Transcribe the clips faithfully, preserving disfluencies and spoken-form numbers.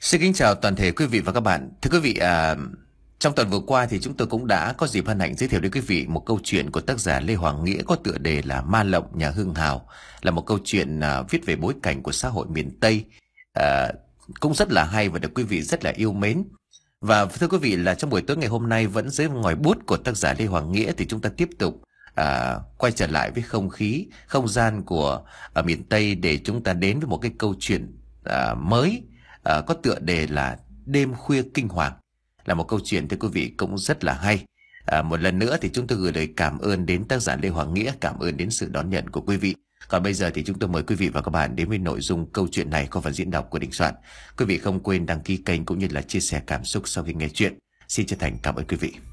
Xin kính chào toàn thể quý vị và các bạn. Thưa quý vị, à, trong tuần vừa qua thì chúng tôi cũng đã có dịp hân hạnh giới thiệu đến quý vị một câu chuyện của tác giả Lê Hoàng Nghĩa có tựa đề là Ma Lộng Nhà Hưng Hào, là một câu chuyện à, viết về bối cảnh của xã hội miền Tây, à, cũng rất là hay và được quý vị rất là yêu mến. Và thưa quý vị, là trong buổi tối ngày hôm nay vẫn dưới ngòi bút của tác giả Lê Hoàng Nghĩa thì chúng ta tiếp tục à, quay trở lại với không khí, không gian của à, miền Tây để chúng ta đến với một cái câu chuyện à, mới. À, có tựa đề là Đêm Khuya Kinh Hoàng, là một câu chuyện thưa quý vị cũng rất là hay. À, một lần nữa thì chúng tôi gửi lời cảm ơn đến tác giả Lê Hoàng Nghĩa, cảm ơn đến sự đón nhận của quý vị. Còn bây giờ thì chúng tôi mời quý vị và các bạn đến với nội dung câu chuyện này qua phần diễn đọc của Đình Soạn. Quý vị không quên đăng ký kênh cũng như là chia sẻ cảm xúc sau khi nghe chuyện. Xin chân thành cảm ơn quý vị.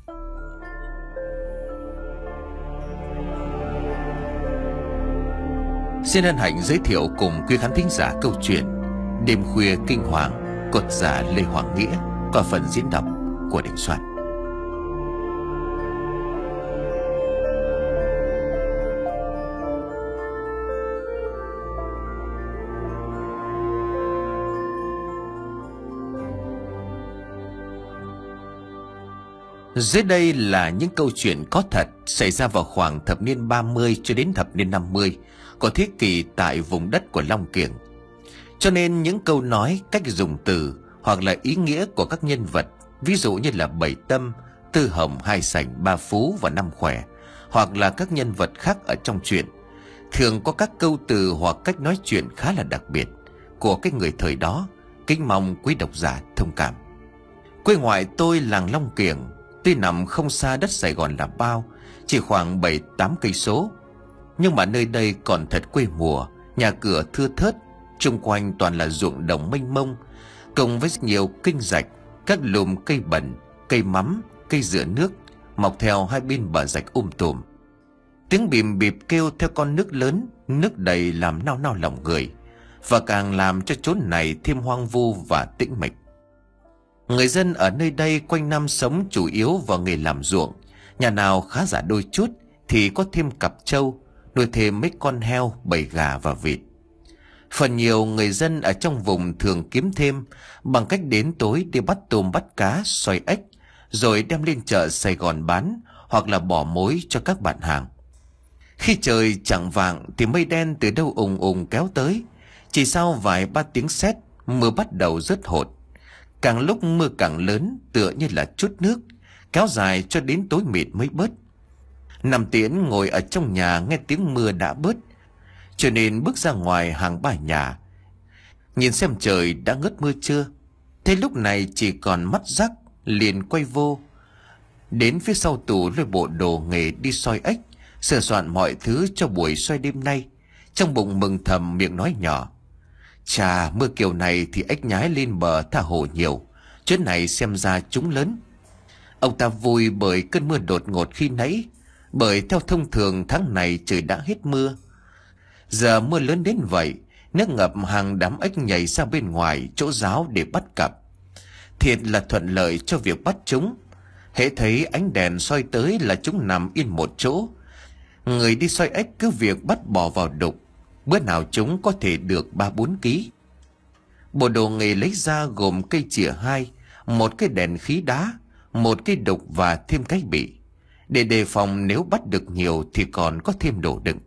Xin hân hạnh giới thiệu cùng quý khán thính giả câu chuyện Đêm Khuya Kinh Hoàng của tác giả Lê Hoàng Nghĩa qua phần diễn đọc của Đình Soạn. Dưới đây là những câu chuyện có thật xảy ra vào khoảng thập niên ba mươi cho đến thập niên năm mươi của thế kỷ tại vùng đất của Long Kiểng. Cho nên những câu nói, cách dùng từ hoặc là ý nghĩa của các nhân vật, ví dụ như là Bảy Tâm, Tư Hồng, Hai Sảnh, Ba Phú và Năm Khỏe, hoặc là các nhân vật khác ở trong truyện, thường có các câu từ hoặc cách nói chuyện khá là đặc biệt của cái người thời đó. Kính mong quý độc giả thông cảm. Quê ngoại tôi làng Long Kiểng, tuy nằm không xa đất Sài Gòn là bao, chỉ khoảng bảy tám cây số, nhưng mà nơi đây còn thật quê mùa, nhà cửa thưa thớt, xung quanh toàn là ruộng đồng mênh mông, cùng với nhiều kênh rạch, các lùm cây bẩn, cây mắm, cây dừa nước mọc theo hai bên bờ rạch um tùm. Tiếng bìm bịp kêu theo con nước lớn, nước đầy làm nao nao lòng người, và càng làm cho chốn này thêm hoang vu và tĩnh mịch. Người dân ở nơi đây quanh năm sống chủ yếu vào nghề làm ruộng, nhà nào khá giả đôi chút thì có thêm cặp trâu, nuôi thêm mấy con heo, bầy gà và vịt. Phần nhiều người dân ở trong vùng thường kiếm thêm bằng cách đến tối đi bắt tôm bắt cá, xoay ếch, rồi đem lên chợ Sài Gòn bán hoặc là bỏ mối cho các bạn hàng. Khi trời chạng vạng thì mây đen từ đâu ùng ùng kéo tới. Chỉ sau vài ba tiếng sét, mưa bắt đầu rớt hột. Càng lúc mưa càng lớn, tựa như là chút nước, kéo dài cho đến tối mịt mới bớt. Năm Tiễn ngồi ở trong nhà nghe tiếng mưa đã bớt, cho nên bước ra ngoài hàng ba nhà, nhìn xem trời đã ngớt mưa chưa. Thế lúc này chỉ còn mắt rắc, liền quay vô đến phía sau tủ lôi bộ đồ nghề đi soi ếch, sửa soạn mọi thứ cho buổi xoay đêm nay. Trong bụng mừng thầm, miệng nói nhỏ: chà, mưa kiểu này thì ếch nhái lên bờ tha hồ nhiều, chuyến này xem ra chúng lớn. Ông ta vui bởi cơn mưa đột ngột khi nãy, bởi theo thông thường tháng này trời đã hết mưa. Giờ mưa lớn đến vậy, nước ngập, hàng đám ếch nhảy ra bên ngoài chỗ ráo để bắt cặp. Thiệt là thuận lợi cho việc bắt chúng. Hễ thấy ánh đèn soi tới là chúng nằm yên một chỗ. Người đi soi ếch cứ việc bắt bò vào đục, bữa nào chúng có thể được ba bốn ký. Bộ đồ nghề lấy ra gồm cây chìa hai, một cái đèn khí đá, một cây đục và thêm cái bị, để đề phòng nếu bắt được nhiều thì còn có thêm đồ đựng.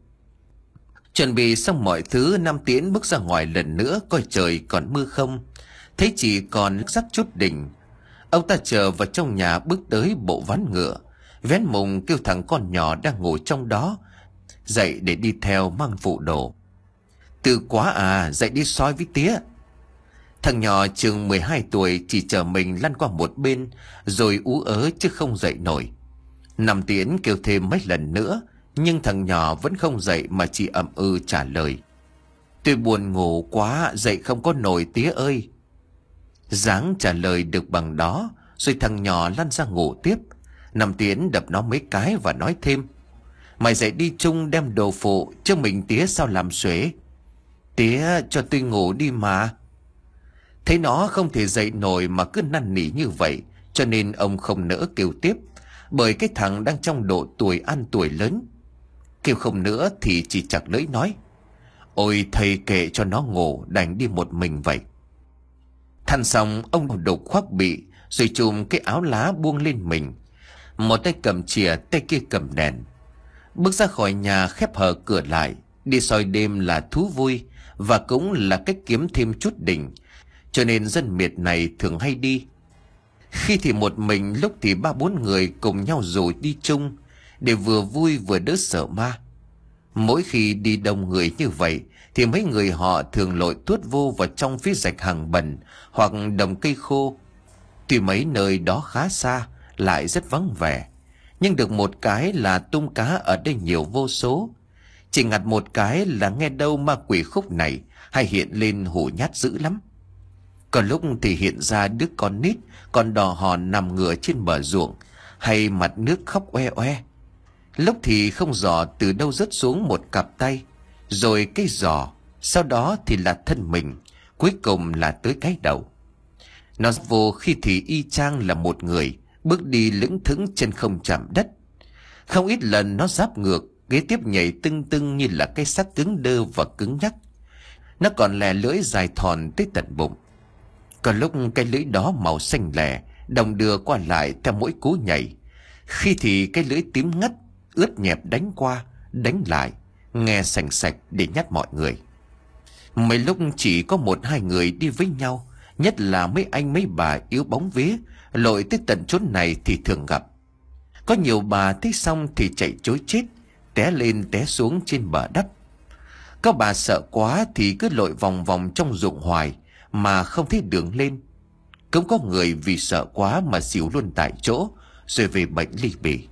Chuẩn bị xong mọi thứ, Nam Tiễn bước ra ngoài lần nữa coi trời còn mưa không. Thấy chỉ còn rắc chút đỉnh, ông ta chờ vào trong nhà, bước tới bộ ván ngựa, vén mùng kêu thằng con nhỏ đang ngồi trong đó dậy để đi theo mang phụ đồ. Từ quá à, dậy đi soi với tía. Thằng nhỏ chừng mười hai tuổi chỉ chờ mình lăn qua một bên rồi ú ớ chứ không dậy nổi. Nam Tiễn kêu thêm mấy lần nữa, nhưng thằng nhỏ vẫn không dậy mà chỉ ậm ừ trả lời: tôi buồn ngủ quá, dậy không có nổi tía ơi. Dáng trả lời được bằng đó, rồi thằng nhỏ lăn ra ngủ tiếp. Nam Tiễn đập nó mấy cái và nói thêm: mày dậy đi chung đem đồ phụ, chứ mình tía sao làm xuể. Tía cho tôi ngủ đi mà. Thấy nó không thể dậy nổi mà cứ năn nỉ như vậy, cho nên ông không nỡ kêu tiếp, bởi cái thằng đang trong độ tuổi ăn tuổi lớn. Kêu không nữa thì chỉ chặt lưỡi nói: ôi thầy kệ cho nó ngủ, đành đi một mình vậy. Than xong, ông Đục khoác bị rồi chùm cái áo lá buông lên mình. Một tay cầm chìa, tay kia cầm đèn. Bước ra khỏi nhà, khép hờ cửa lại. Đi soi đêm là thú vui, và cũng là cách kiếm thêm chút đỉnh, cho nên dân miệt này thường hay đi. Khi thì một mình, lúc thì ba bốn người cùng nhau rủ đi chung, để vừa vui vừa đỡ sợ ma. Mỗi khi đi đông người như vậy thì mấy người họ thường lội tuốt vô vào trong phía rạch hàng bẩn hoặc đồng cây khô. Tuy mấy nơi đó khá xa, lại rất vắng vẻ, nhưng được một cái là tung cá ở đây nhiều vô số. Chỉ ngặt một cái là nghe đâu ma quỷ khúc này hay hiện lên hù nhát dữ lắm. Còn lúc thì hiện ra đứa con nít còn đò hò nằm ngửa trên bờ ruộng, hay mặt nước khóc oe oe. Lúc thì không rõ từ đâu rớt xuống một cặp tay, rồi cái giò, sau đó thì là thân mình, cuối cùng là tới cái đầu. Nó vô khi thì y chang là một người, bước đi lững thững chân không chạm đất. Không ít lần nó giáp ngược, ghế tiếp nhảy tưng tưng như là cái xác cứng đơ và cứng nhắc. Nó còn lè lưỡi dài thòn tới tận bụng. Còn lúc cái lưỡi đó màu xanh lè, đồng đưa qua lại theo mỗi cú nhảy. Khi thì cái lưỡi tím ngắt, ướt nhẹp đánh qua, đánh lại, nghe sành sạch để nhắc mọi người. Mấy lúc chỉ có một hai người đi với nhau, nhất là mấy anh mấy bà yếu bóng vía, lội tới tận chốn này thì thường gặp. Có nhiều bà thấy xong thì chạy trối chết, té lên té xuống trên bờ đất. Có bà sợ quá thì cứ lội vòng vòng trong ruộng hoài mà không thấy đường lên. Cũng có người vì sợ quá mà xỉu luôn tại chỗ, rồi về bệnh ly bì.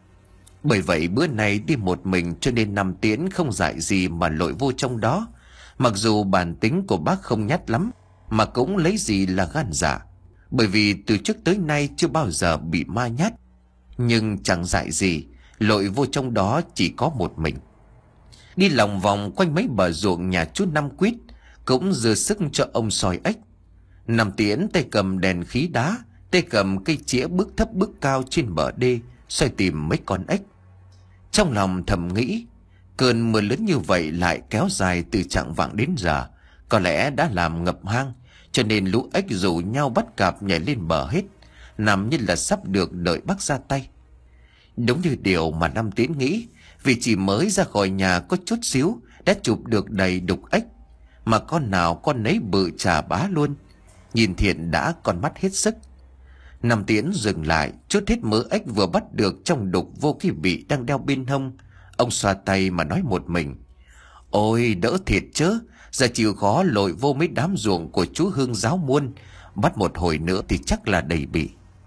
Bởi vậy bữa nay đi một mình, cho nên Năm Tiến không dại gì mà lội vô trong đó. Mặc dù bản tính của bác không nhát lắm, mà cũng lấy gì là gan dạ, bởi vì từ trước tới nay chưa bao giờ bị ma nhát. Nhưng chẳng dại gì, lội vô trong đó chỉ có một mình. Đi lòng vòng quanh mấy bờ ruộng nhà chú Năm Quýt, cũng dư sức cho ông soi ếch. Năm Tiến tay cầm đèn khí đá, tay cầm cây chĩa bước thấp bước cao trên bờ đê, soi tìm mấy con ếch. Trong lòng thầm nghĩ, cơn mưa lớn như vậy lại kéo dài từ chạng vạng đến giờ, có lẽ đã làm ngập hang, cho nên lũ ếch rủ nhau bắt cạp nhảy lên bờ hết, nằm như là sắp được đợi bác ra tay. Đúng như điều mà Năm Tiến nghĩ, vì chỉ mới ra khỏi nhà có chút xíu đã chụp được đầy đục ếch, mà con nào con nấy bự chà bá luôn. Nhìn Thiện đã con mắt hết sức. Năm Tiến dừng lại, chút hết mớ ếch vừa bắt được trong đục vô cái bị đang đeo bên hông. Ông xoa tay mà nói một mình: "Ôi đỡ thiệt chớ, giờ chịu khó lội vô mấy đám ruộng của chú Hương Giáo muôn, bắt một hồi nữa thì chắc là đầy bị."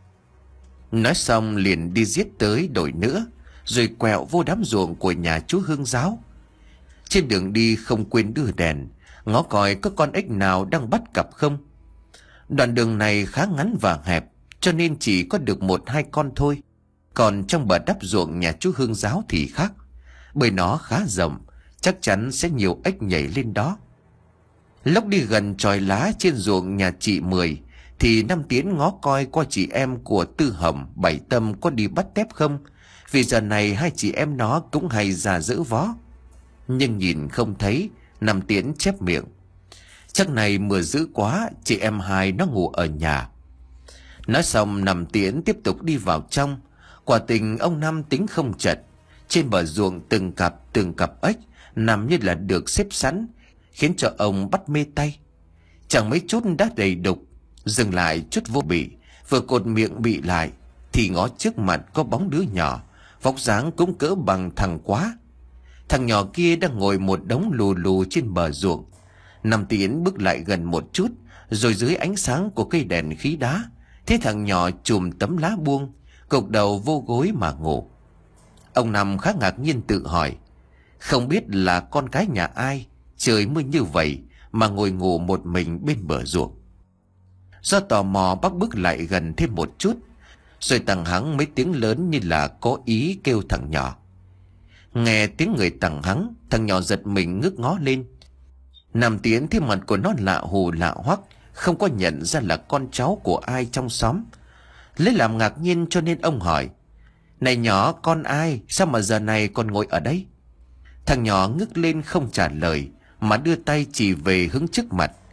Nói xong liền đi giết tới đổi nữa, rồi quẹo vô đám ruộng của nhà chú Hương Giáo. Trên đường đi không quên đưa đèn, ngó coi có con ếch nào đang bắt cặp không. Đoạn đường này khá ngắn và hẹp, cho nên chỉ có được một hai con thôi. Còn trong bờ đắp ruộng nhà chú Hương Giáo thì khác, bởi nó khá rộng, chắc chắn sẽ nhiều ếch nhảy lên đó. Lúc đi gần chòi lá trên ruộng nhà chị Mười, thì Năm Tiến ngó coi qua chị em của Tư Hồng, Bảy Tâm có đi bắt tép không, vì giờ này hai chị em nó cũng hay già giữ vó. Nhưng nhìn không thấy, Năm Tiến chép miệng: "Chắc này mưa dữ quá, chị em hai nó ngủ ở nhà." Nói xong Năm Tiến tiếp tục đi vào trong. Quả tình ông Năm tính không chật. Trên bờ ruộng từng cặp từng cặp ếch nằm như là được xếp sẵn, khiến cho ông bắt mê tay. Chẳng mấy chút đã đầy đục. Dừng lại chút vô bị, vừa cột miệng bị lại thì ngó trước mặt có bóng đứa nhỏ, vóc dáng cũng cỡ bằng thằng Quá. Thằng nhỏ kia đang ngồi một đống lù lù trên bờ ruộng. Năm Tiến bước lại gần một chút, rồi dưới ánh sáng của cây đèn khí đá, thấy thằng nhỏ chùm tấm lá buông, gục đầu vô gối mà ngủ. Ông Năm khá ngạc nhiên tự hỏi, không biết là con cái nhà ai, trời mưa như vậy mà ngồi ngủ một mình bên bờ ruộng. Do tò mò bác bước lại gần thêm một chút, rồi tằng hắng mấy tiếng lớn như là có ý kêu thằng nhỏ. Nghe tiếng người tằng hắng, thằng nhỏ giật mình ngước ngó lên. Năm Tiến thấy mặt của nó lạ hù lạ hoắc, không có nhận ra là con cháu của ai trong xóm. Lấy làm ngạc nhiên cho nên ông hỏi: "Này nhỏ, con ai, sao mà giờ này còn ngồi ở đây?" Thằng nhỏ ngước lên không trả lời, mà đưa tay chỉ về hướng trước mặt.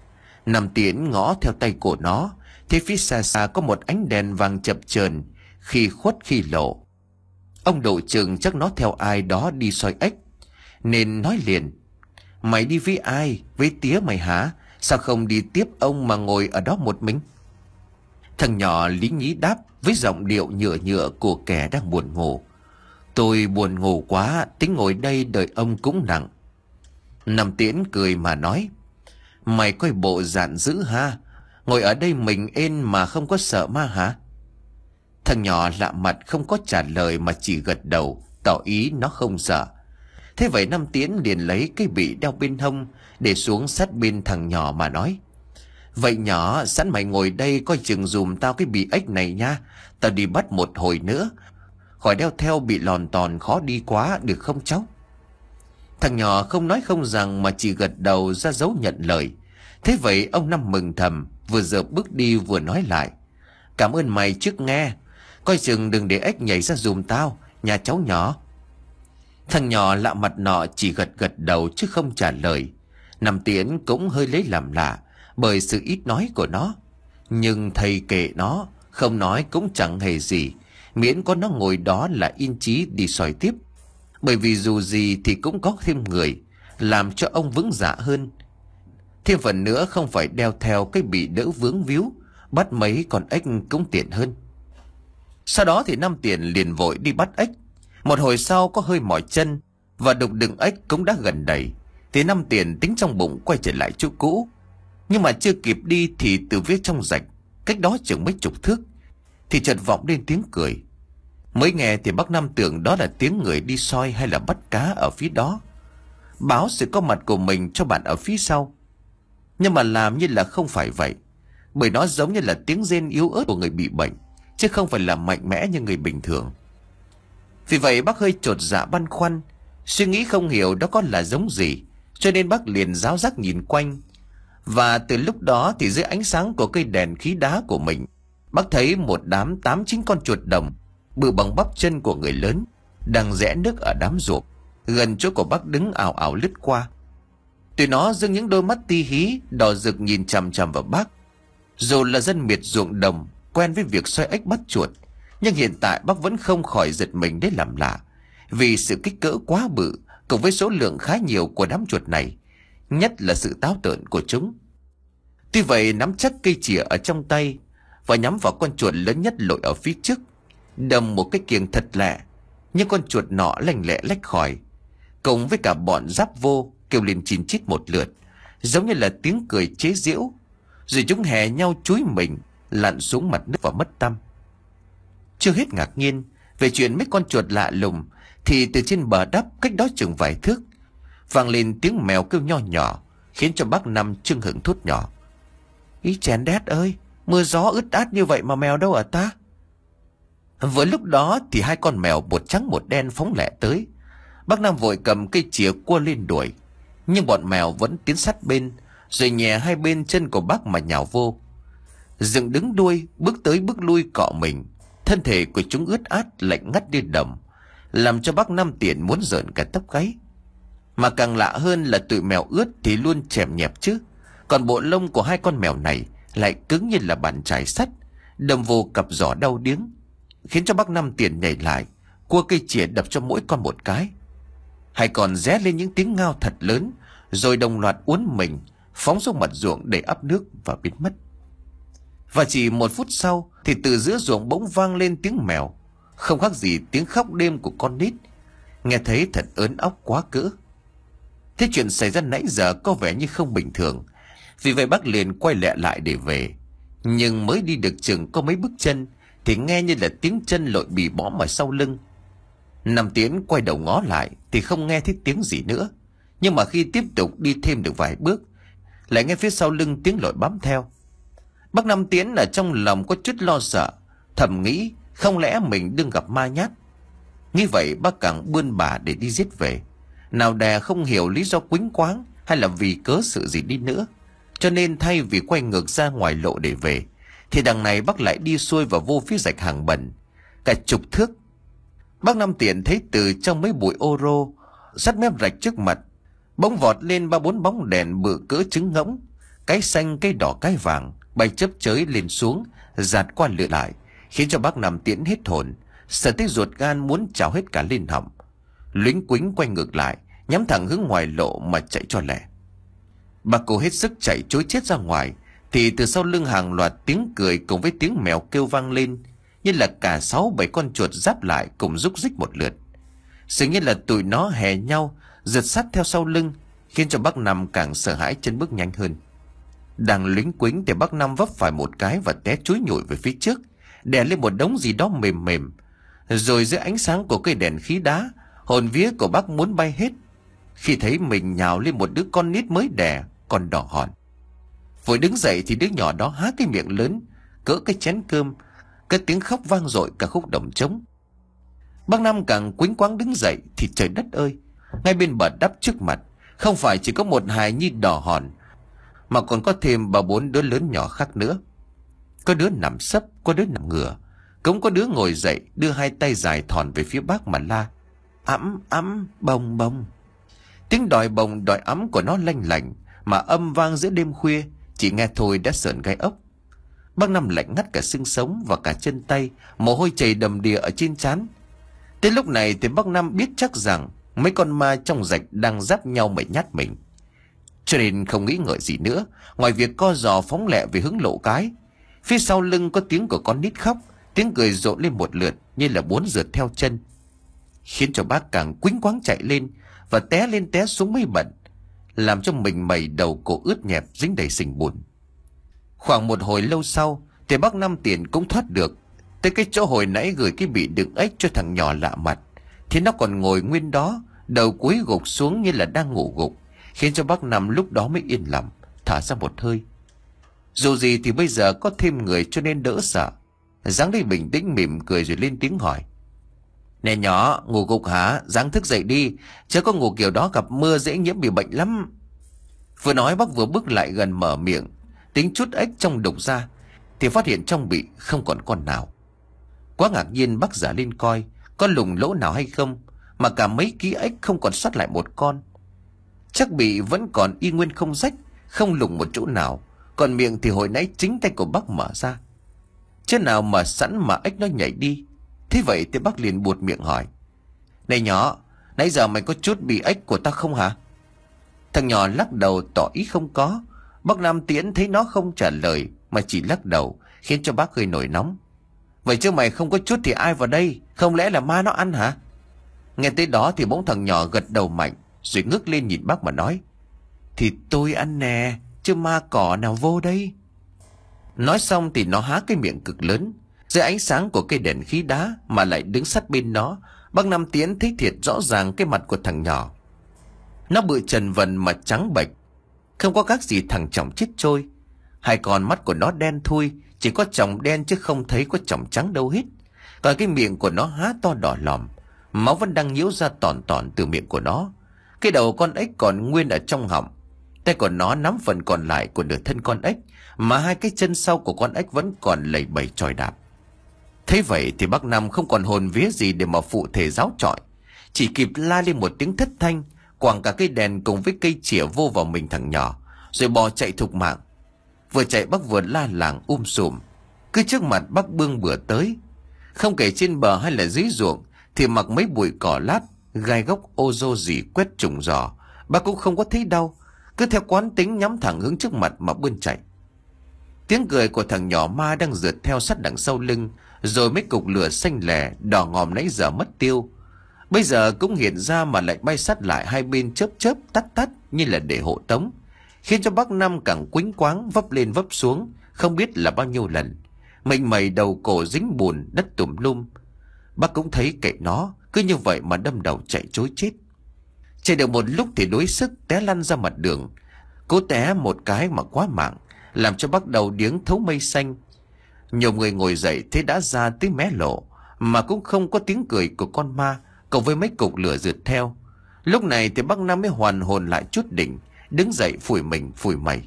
Năm Tiến ngó theo tay của nó, thấy phía xa xa có một ánh đèn vàng chập chờn, khi khuất khi lộ. Ông độ chừng chắc nó theo ai đó đi soi ếch, nên nói liền: Mày đi với ai? Với tía mày hả? Sao không đi tiếp ông mà ngồi ở đó một mình? Thằng nhỏ lý nhí đáp với giọng điệu nhựa nhựa của kẻ đang buồn ngủ: Tôi buồn ngủ quá, tính ngồi đây đợi ông cũng nặng. Năm Tiến cười mà nói: Mày coi bộ dạn dữ ha, ngồi ở đây mình ên mà không có sợ ma hả? Thằng nhỏ lạ mặt không có trả lời mà chỉ gật đầu, tỏ ý nó không sợ. Thế vậy Năm Tiến liền lấy cái bị đeo bên hông để xuống sát bên thằng nhỏ mà nói: Vậy nhỏ, sẵn mày ngồi đây coi chừng dùm tao cái bị ếch này nha. Tao đi bắt một hồi nữa, khỏi đeo theo bị lòn tòn khó đi quá, được không cháu? Thằng nhỏ không nói không rằng mà chỉ gật đầu ra dấu nhận lời. Thế vậy ông Năm mừng thầm, vừa dợp bước đi vừa nói lại: Cảm ơn mày trước nghe, coi chừng đừng để ếch nhảy ra dùm tao, nhà cháu nhỏ. Thằng nhỏ lạ mặt nọ chỉ gật gật đầu chứ không trả lời. Năm Tiến cũng hơi lấy làm lạ bởi sự ít nói của nó. Nhưng thầy kệ nó, không nói cũng chẳng hề gì, miễn có nó ngồi đó là yên chí đi soi tiếp. Bởi vì dù gì thì cũng có thêm người, làm cho ông vững dạ hơn. Thêm phần nữa không phải đeo theo cái bị đỡ vướng víu, bắt mấy con ếch cũng tiện hơn. Sau đó thì Năm Tiền liền vội đi bắt ếch. Một hồi sau có hơi mỏi chân và đục đựng ếch cũng đã gần đầy, thì Năm Tiền tính trong bụng quay trở lại chỗ cũ. Nhưng mà chưa kịp đi thì từ phía trong rạch, cách đó chừng mấy chục thước, thì chợt vọng lên tiếng cười. Mới nghe thì bác Năm tưởng đó là tiếng người đi soi hay là bắt cá ở phía đó, báo sự có mặt của mình cho bạn ở phía sau. Nhưng mà làm như là không phải vậy, bởi nó giống như là tiếng rên yếu ớt của người bị bệnh, chứ không phải là mạnh mẽ như người bình thường. Vì vậy bác hơi chột dạ băn khoăn, suy nghĩ không hiểu đó có là giống gì, cho nên bác liền ráo rác nhìn quanh. Và từ lúc đó thì dưới ánh sáng của cây đèn khí đá của mình, bác thấy một đám tám chín con chuột đồng bự bằng bắp chân của người lớn đang rẽ nước ở đám ruộng gần chỗ của bác đứng ảo ảo lướt qua. Tụi nó dưng những đôi mắt ti hí đỏ rực nhìn chằm chằm vào bác. Dù là dân miệt ruộng đồng quen với việc xoay ếch bắt chuột, nhưng hiện tại bác vẫn không khỏi giật mình đến làm lạ, vì sự kích cỡ quá bự cùng với số lượng khá nhiều của đám chuột này, nhất là sự táo tợn của chúng. Tuy vậy nắm chắc cây chìa ở trong tay và nhắm vào con chuột lớn nhất lội ở phía trước, đâm một cái kiềng thật lẹ, nhưng con chuột nọ lành lẹ lách khỏi, cùng với cả bọn giáp vô kêu lên chín chít một lượt, giống như là tiếng cười chế giễu, rồi chúng hè nhau chúi mình lặn xuống mặt nước và mất tăm. Chưa hết ngạc nhiên về chuyện mấy con chuột lạ lùng, thì từ trên bờ đắp cách đó chừng vài thước vang lên tiếng mèo kêu nho nhỏ, khiến cho bác Năm chưng hửng thốt nhỏ: Ý chén đét ơi, mưa gió ướt át như vậy mà mèo đâu ở ta? Với lúc đó thì hai con mèo một trắng một đen phóng lẹ tới. Bác Năm vội cầm cây chìa cua lên đuổi, nhưng bọn mèo vẫn tiến sát bên, rồi nhè hai bên chân của bác mà nhào vô. Dựng đứng đuôi, bước tới bước lui cọ mình, thân thể của chúng ướt át lạnh ngắt như đồng, làm cho bác Năm Tiền muốn rợn cả tóc gáy. Mà càng lạ hơn là tụi mèo ướt thì luôn chèm nhẹp chứ, còn bộ lông của hai con mèo này lại cứng như là bàn chải sắt, đâm vô cặp giỏ đau điếng, khiến cho bác Năm Tiền nhảy lại, cua cây chìa đập cho mỗi con một cái. Hai con ré lên những tiếng ngao thật lớn, rồi đồng loạt uốn mình phóng xuống mặt ruộng để ắp nước và biến mất. Và chỉ một phút sau thì từ giữa ruộng bỗng vang lên tiếng mèo, không khác gì tiếng khóc đêm của con nít, nghe thấy thật ớn óc quá cỡ. Thế chuyện xảy ra nãy giờ có vẻ như không bình thường, vì vậy bác liền quay lẹ lại để về. Nhưng mới đi được chừng có mấy bước chân thì nghe như là tiếng chân lội bì bõm ở sau lưng. Năm Tiến quay đầu ngó lại thì không nghe thấy tiếng gì nữa, nhưng mà khi tiếp tục đi thêm được vài bước, lại nghe phía sau lưng tiếng lội bám theo. Bác Năm Tiến ở trong lòng có chút lo sợ, thầm nghĩ không lẽ mình đương gặp ma nhát. Nghĩ vậy bác càng bươn bả để đi giết về, nào đè không hiểu lý do quýnh quáng hay là vì cớ sự gì đi nữa. Cho nên thay vì quay ngược ra ngoài lộ để về, thì đằng này bác lại đi xuôi vào vô phía rạch hàng bẩn cả chục thước. Bác Năm Tiền thấy từ trong mấy bụi ô rô sát mép rạch trước mặt bỗng vọt lên ba bốn bóng đèn bự cỡ trứng ngỗng, Cái xanh, cái đỏ, cái vàng bay chớp chới lên xuống, giạt qua lượn lại, khiến cho bác Năm Tiễn hết hồn, sợ tới ruột gan muốn trào hết cả lên họng. Luĩnh quĩnh quay ngược lại, nhắm thẳng hướng ngoài lộ mà chạy cho lẹ. Bà cô hết sức chạy trối chết ra ngoài, thì từ sau lưng hàng loạt tiếng cười cùng với tiếng mèo kêu vang lên, như là cả sáu bảy con chuột giáp lại cùng rúc rích một lượt. Dường như là tụi nó hè nhau, giật sát theo sau lưng, khiến cho bác Năm càng sợ hãi, chân bước nhanh hơn. Đang luĩnh quĩnh thì bác Năm vấp phải một cái và té chúi nhủi về phía trước, đè lên một đống gì đó mềm mềm. Rồi dưới ánh sáng của cây đèn khí đá, hồn vía của bác muốn bay hết khi thấy mình nhào lên một đứa con nít mới đẻ, còn đỏ hòn. Vội đứng dậy thì đứa nhỏ đó há cái miệng lớn cỡ cái chén cơm, cái tiếng khóc vang dội cả khúc đồng trống. Bác Năm càng quĩnh quáng đứng dậy thì trời đất ơi, ngay bên bờ đắp trước mặt không phải chỉ có một hài nhi đỏ hòn, mà còn có thêm ba bốn đứa lớn nhỏ khác nữa. Có đứa nằm sấp, có đứa nằm ngửa, cũng có đứa ngồi dậy đưa hai tay dài thòn về phía bác mà la: "Ẵm ẵm, bồng bồng." Tiếng đòi bồng đòi ẵm của nó lanh lảnh mà âm vang giữa đêm khuya, chỉ nghe thôi đã sởn gai ốc. Bác Năm lạnh ngắt cả xương sống và cả chân tay, mồ hôi chảy đầm đìa ở trên trán. Tới lúc này thì bác Năm biết chắc rằng mấy con ma trong rạch đang giáp nhau mà nhát mình, cho nên không nghĩ ngợi gì nữa ngoài việc co giò phóng lẹ về hướng lộ cái. Phía sau lưng có tiếng của con nít khóc, tiếng cười rộ lên một lượt như là muốn rượt theo chân, khiến cho bác càng quĩnh quáng chạy lên và té lên té xuống mấy bận, làm cho mình mẩy đầu cổ ướt nhẹp dính đầy sình bùn. Khoảng một hồi lâu sau thì bác Năm Tiền cũng thoát được tới cái chỗ hồi nãy gửi cái bị đựng ếch cho thằng nhỏ lạ mặt, thì nó còn ngồi nguyên đó, đầu cúi gục xuống như là đang ngủ gục, khiến cho bác Năm lúc đó mới yên lòng thở ra một hơi. Dù gì thì bây giờ có thêm người cho nên đỡ sợ. Dáng đây bình tĩnh mỉm cười rồi lên tiếng hỏi: "Nè nhỏ, ngủ gục hả? Dáng thức dậy đi, chứ có ngủ kiểu đó gặp mưa dễ nhiễm bị bệnh lắm." Vừa nói bác vừa bước lại gần mở miệng tính chút ếch trong đục ra, thì phát hiện trong bị không còn con nào. Quá ngạc nhiên, bác giả lên coi có lùng lỗ nào hay không, mà cả mấy ký ếch không còn sót lại một con. Chắc bị vẫn còn y nguyên không rách, không lùng một chỗ nào, còn miệng thì hồi nãy chính tay của bác mở ra, chứ nào mà sẵn mà ếch nó nhảy đi. Thế vậy thì bác liền buột miệng hỏi: "Này nhỏ, nãy giờ mày có chút bị ếch của ta không hả?" Thằng nhỏ lắc đầu tỏ ý không có. Bác Năm Tiễn thấy nó không trả lời mà chỉ lắc đầu, khiến cho bác hơi nổi nóng: "Vậy chứ mày không có chút thì ai vào đây? Không lẽ là ma nó ăn hả?" Nghe tới đó thì bỗng thằng nhỏ gật đầu mạnh, rồi ngước lên nhìn bác mà nói: "Thì tôi ăn nè, chứ ma cỏ nào vô đây." Nói xong thì nó há cái miệng cực lớn. Dưới ánh sáng của cây đèn khí đá mà lại đứng sát bên nó, bác Năm Tiễn thấy thiệt rõ ràng cái mặt của thằng nhỏ. Nó bự trần vần mà trắng bệch, không có các gì thằng chồng chết trôi. Hai con mắt của nó đen thui, chỉ có tròng đen chứ không thấy có tròng trắng đâu hết. Còn cái miệng của nó há to đỏ lòm, máu vẫn đang nhiễu ra tòn tòn từ miệng của nó. Cái đầu con ếch còn nguyên ở trong họng. Tay của nó nắm phần còn lại của nửa thân con ếch, mà hai cái chân sau của con ếch vẫn còn lầy bầy chòi đạp. Thế vậy thì bác Năm không còn hồn vía gì để mà phụ thể giáo trọi, chỉ kịp la lên một tiếng thất thanh, quẳng cả cây đèn cùng với cây chĩa vô vào mình thằng nhỏ, rồi bò chạy thục mạng. Vừa chạy bác vừa la làng um sùm, cứ trước mặt bác bươn bừa tới. Không kể trên bờ hay là dưới ruộng thì mặc mấy bụi cỏ lát, gai gốc ô rô gì quét trùng giò, bác cũng không có thấy đau, cứ theo quán tính nhắm thẳng hướng trước mặt mà bươn chạy. Tiếng cười của thằng nhỏ ma đang rượt theo sát đằng sau lưng, rồi mấy cục lửa xanh lè đỏ ngòm nãy giờ mất tiêu, bây giờ cũng hiện ra mà lại bay sát lại hai bên, chớp chớp tắt tắt như là để hộ tống, khiến cho bác Năm càng quĩnh quáng vấp lên vấp xuống không biết là bao nhiêu lần, mình mẩy đầu cổ dính bùn đất tùm lum. Bác cũng thấy kệ nó, cứ như vậy mà đâm đầu chạy trối chết. Chạy được một lúc thì đuối sức té lăn ra mặt đường, cố té một cái mà quá mạng, làm cho bác đầu điếng thấu mây xanh. Nhiều người ngồi dậy thế đã ra tới mé lộ, mà cũng không có tiếng cười của con ma cộng với mấy cục lửa rượt theo. Lúc này thì bác Năm mới hoàn hồn lại chút đỉnh, đứng dậy phủi mình phủi mày,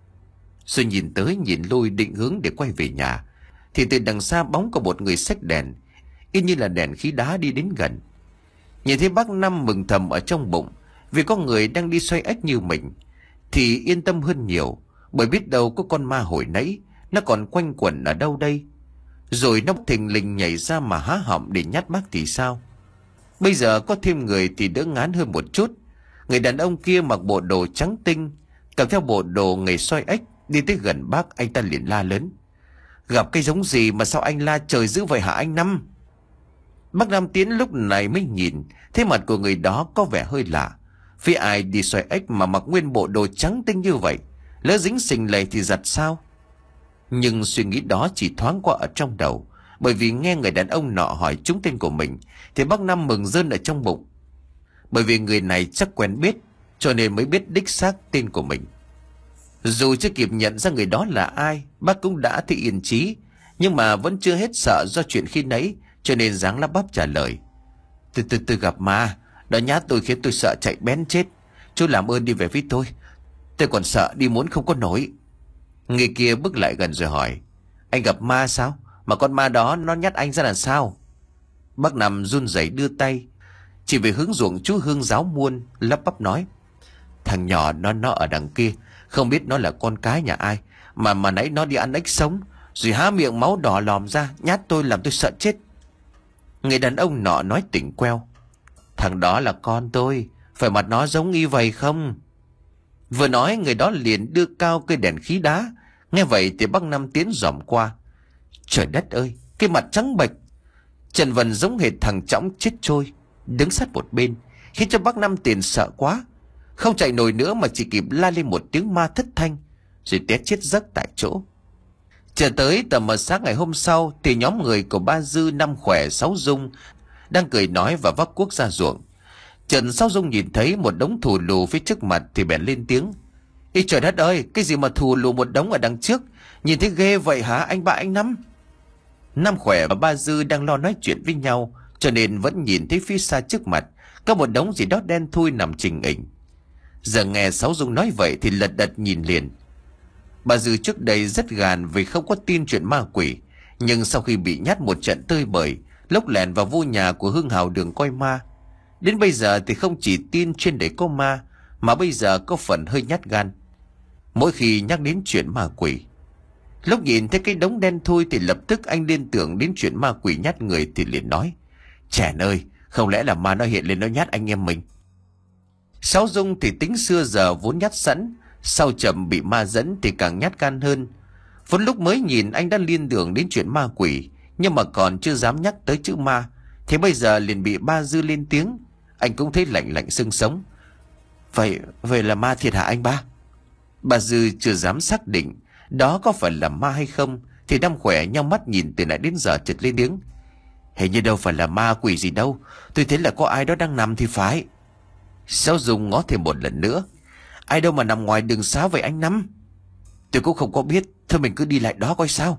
rồi nhìn tới nhìn lui định hướng để quay về nhà, thì từ đằng xa bóng của một người xách đèn, y như là đèn khí đá đi đến gần. Nhìn thấy bác Năm mừng thầm ở trong bụng, vì có người đang đi xoay ếch như mình, thì yên tâm hơn nhiều. Bởi biết đâu có con ma hồi nãy nó còn quanh quẩn ở đâu đây, rồi nó thình lình nhảy ra mà há họng để nhát bác thì sao? Bây giờ có thêm người thì đỡ ngán hơn một chút. Người đàn ông kia mặc bộ đồ trắng tinh, cầm theo bộ đồ nghề soi ếch, đi tới gần bác. Anh ta liền la lớn: Gặp cái giống gì mà sao anh la trời dữ vậy hả anh Năm? Bác Năm Tiến lúc này mới nhìn thấy mặt của người đó có vẻ hơi lạ. Phía ai đi soi ếch mà mặc nguyên bộ đồ trắng tinh như vậy, lỡ dính sình lầy thì giặt sao? Nhưng suy nghĩ đó chỉ thoáng qua ở trong đầu, bởi vì nghe người đàn ông nọ hỏi trúng tên của mình thì bác Năm mừng rơn ở trong bụng. Bởi vì người này chắc quen biết, cho nên mới biết đích xác tên của mình. Dù chưa kịp nhận ra người đó là ai, bác cũng đã thấy yên trí, nhưng mà vẫn chưa hết sợ do chuyện khi nãy, cho nên dáng lắp bắp trả lời: Từ từ từ gặp ma, nó nhát tôi khiến tôi sợ chạy bén chết. Chú làm ơn đi về với tôi, tôi còn sợ đi muốn không có nổi. Người kia bước lại gần rồi hỏi: Anh gặp ma sao? Mà con ma đó nó nhát anh ra làm sao? Bác Năm run rẩy đưa tay chỉ về hướng ruộng chú Hương giáo muôn, lắp bắp nói: Thằng nhỏ nó nó ở đằng kia, không biết nó là con cái nhà ai, mà mà nãy nó đi ăn ếch sống rồi há miệng máu đỏ lòm ra nhát tôi làm tôi sợ chết. Người đàn ông nọ nói tỉnh queo: Thằng đó là con tôi, phải mặt nó giống y vậy không? Vừa nói người đó liền đưa cao cây đèn khí đá. Nghe vậy thì bác Năm Tiến dòm qua. Trời đất ơi, cái mặt trắng bệch, trần vần giống hệt thằng Trõng chết trôi, đứng sát một bên, khiến cho bác Năm Tiền sợ quá, không chạy nổi nữa mà chỉ kịp la lên một tiếng ma thất thanh, rồi té chết giấc tại chỗ. Chờ tới tầm mờ sáng ngày hôm sau thì nhóm người của ba Dư, Năm Khỏe, Sáu Dung đang cười nói và vác cuốc ra ruộng. Trần Sáu Dung nhìn thấy một đống thù lù phía trước mặt thì bèn lên tiếng: Ê trời đất ơi, cái gì mà thù lù một đống ở đằng trước, nhìn thấy ghê vậy hả anh ba anh Năm? Năm Khỏe và ba Dư đang lo nói chuyện với nhau, cho nên vẫn nhìn thấy phía xa trước mặt có một đống gì đó đen thui nằm trình hình. Giờ nghe Sáu Dung nói vậy thì lật đật nhìn liền. Bà Dư trước đây rất gàn vì không có tin chuyện ma quỷ, nhưng sau khi bị nhát một trận tơi bời, lốc lẻn vào vô nhà của Hương Hào Đường coi ma, đến bây giờ thì không chỉ tin trên đấy có ma, mà bây giờ có phần hơi nhát gan mỗi khi nhắc đến chuyện ma quỷ. Lúc nhìn thấy cái đống đen thui thì lập tức anh liên tưởng đến chuyện ma quỷ nhát người thì liền nói: Chèn ơi, không lẽ là ma nó hiện lên nó nhát anh em mình? Sáu Dung thì tính xưa giờ vốn nhát sẵn, sau chậm bị ma dẫn thì càng nhát gan hơn. Vốn lúc mới nhìn anh đã liên tưởng đến chuyện ma quỷ, nhưng mà còn chưa dám nhắc tới chữ ma, thế bây giờ liền bị ba Dư lên tiếng, anh cũng thấy lạnh lạnh xương sống. Vậy, vậy là ma thiệt hả anh ba? Bà Dư chưa dám xác định đó có phải là ma hay không, thì Năm Khỏe nhau mắt nhìn từ nãy đến giờ chợt lên tiếng: Hình như đâu phải là ma quỷ gì đâu, tôi thấy là có ai đó đang nằm thì phải. Sáu Dung ngó thêm một lần nữa: Ai đâu mà nằm ngoài đường xá vậy anh Năm? Tôi cũng không có biết, thôi mình cứ đi lại đó coi sao.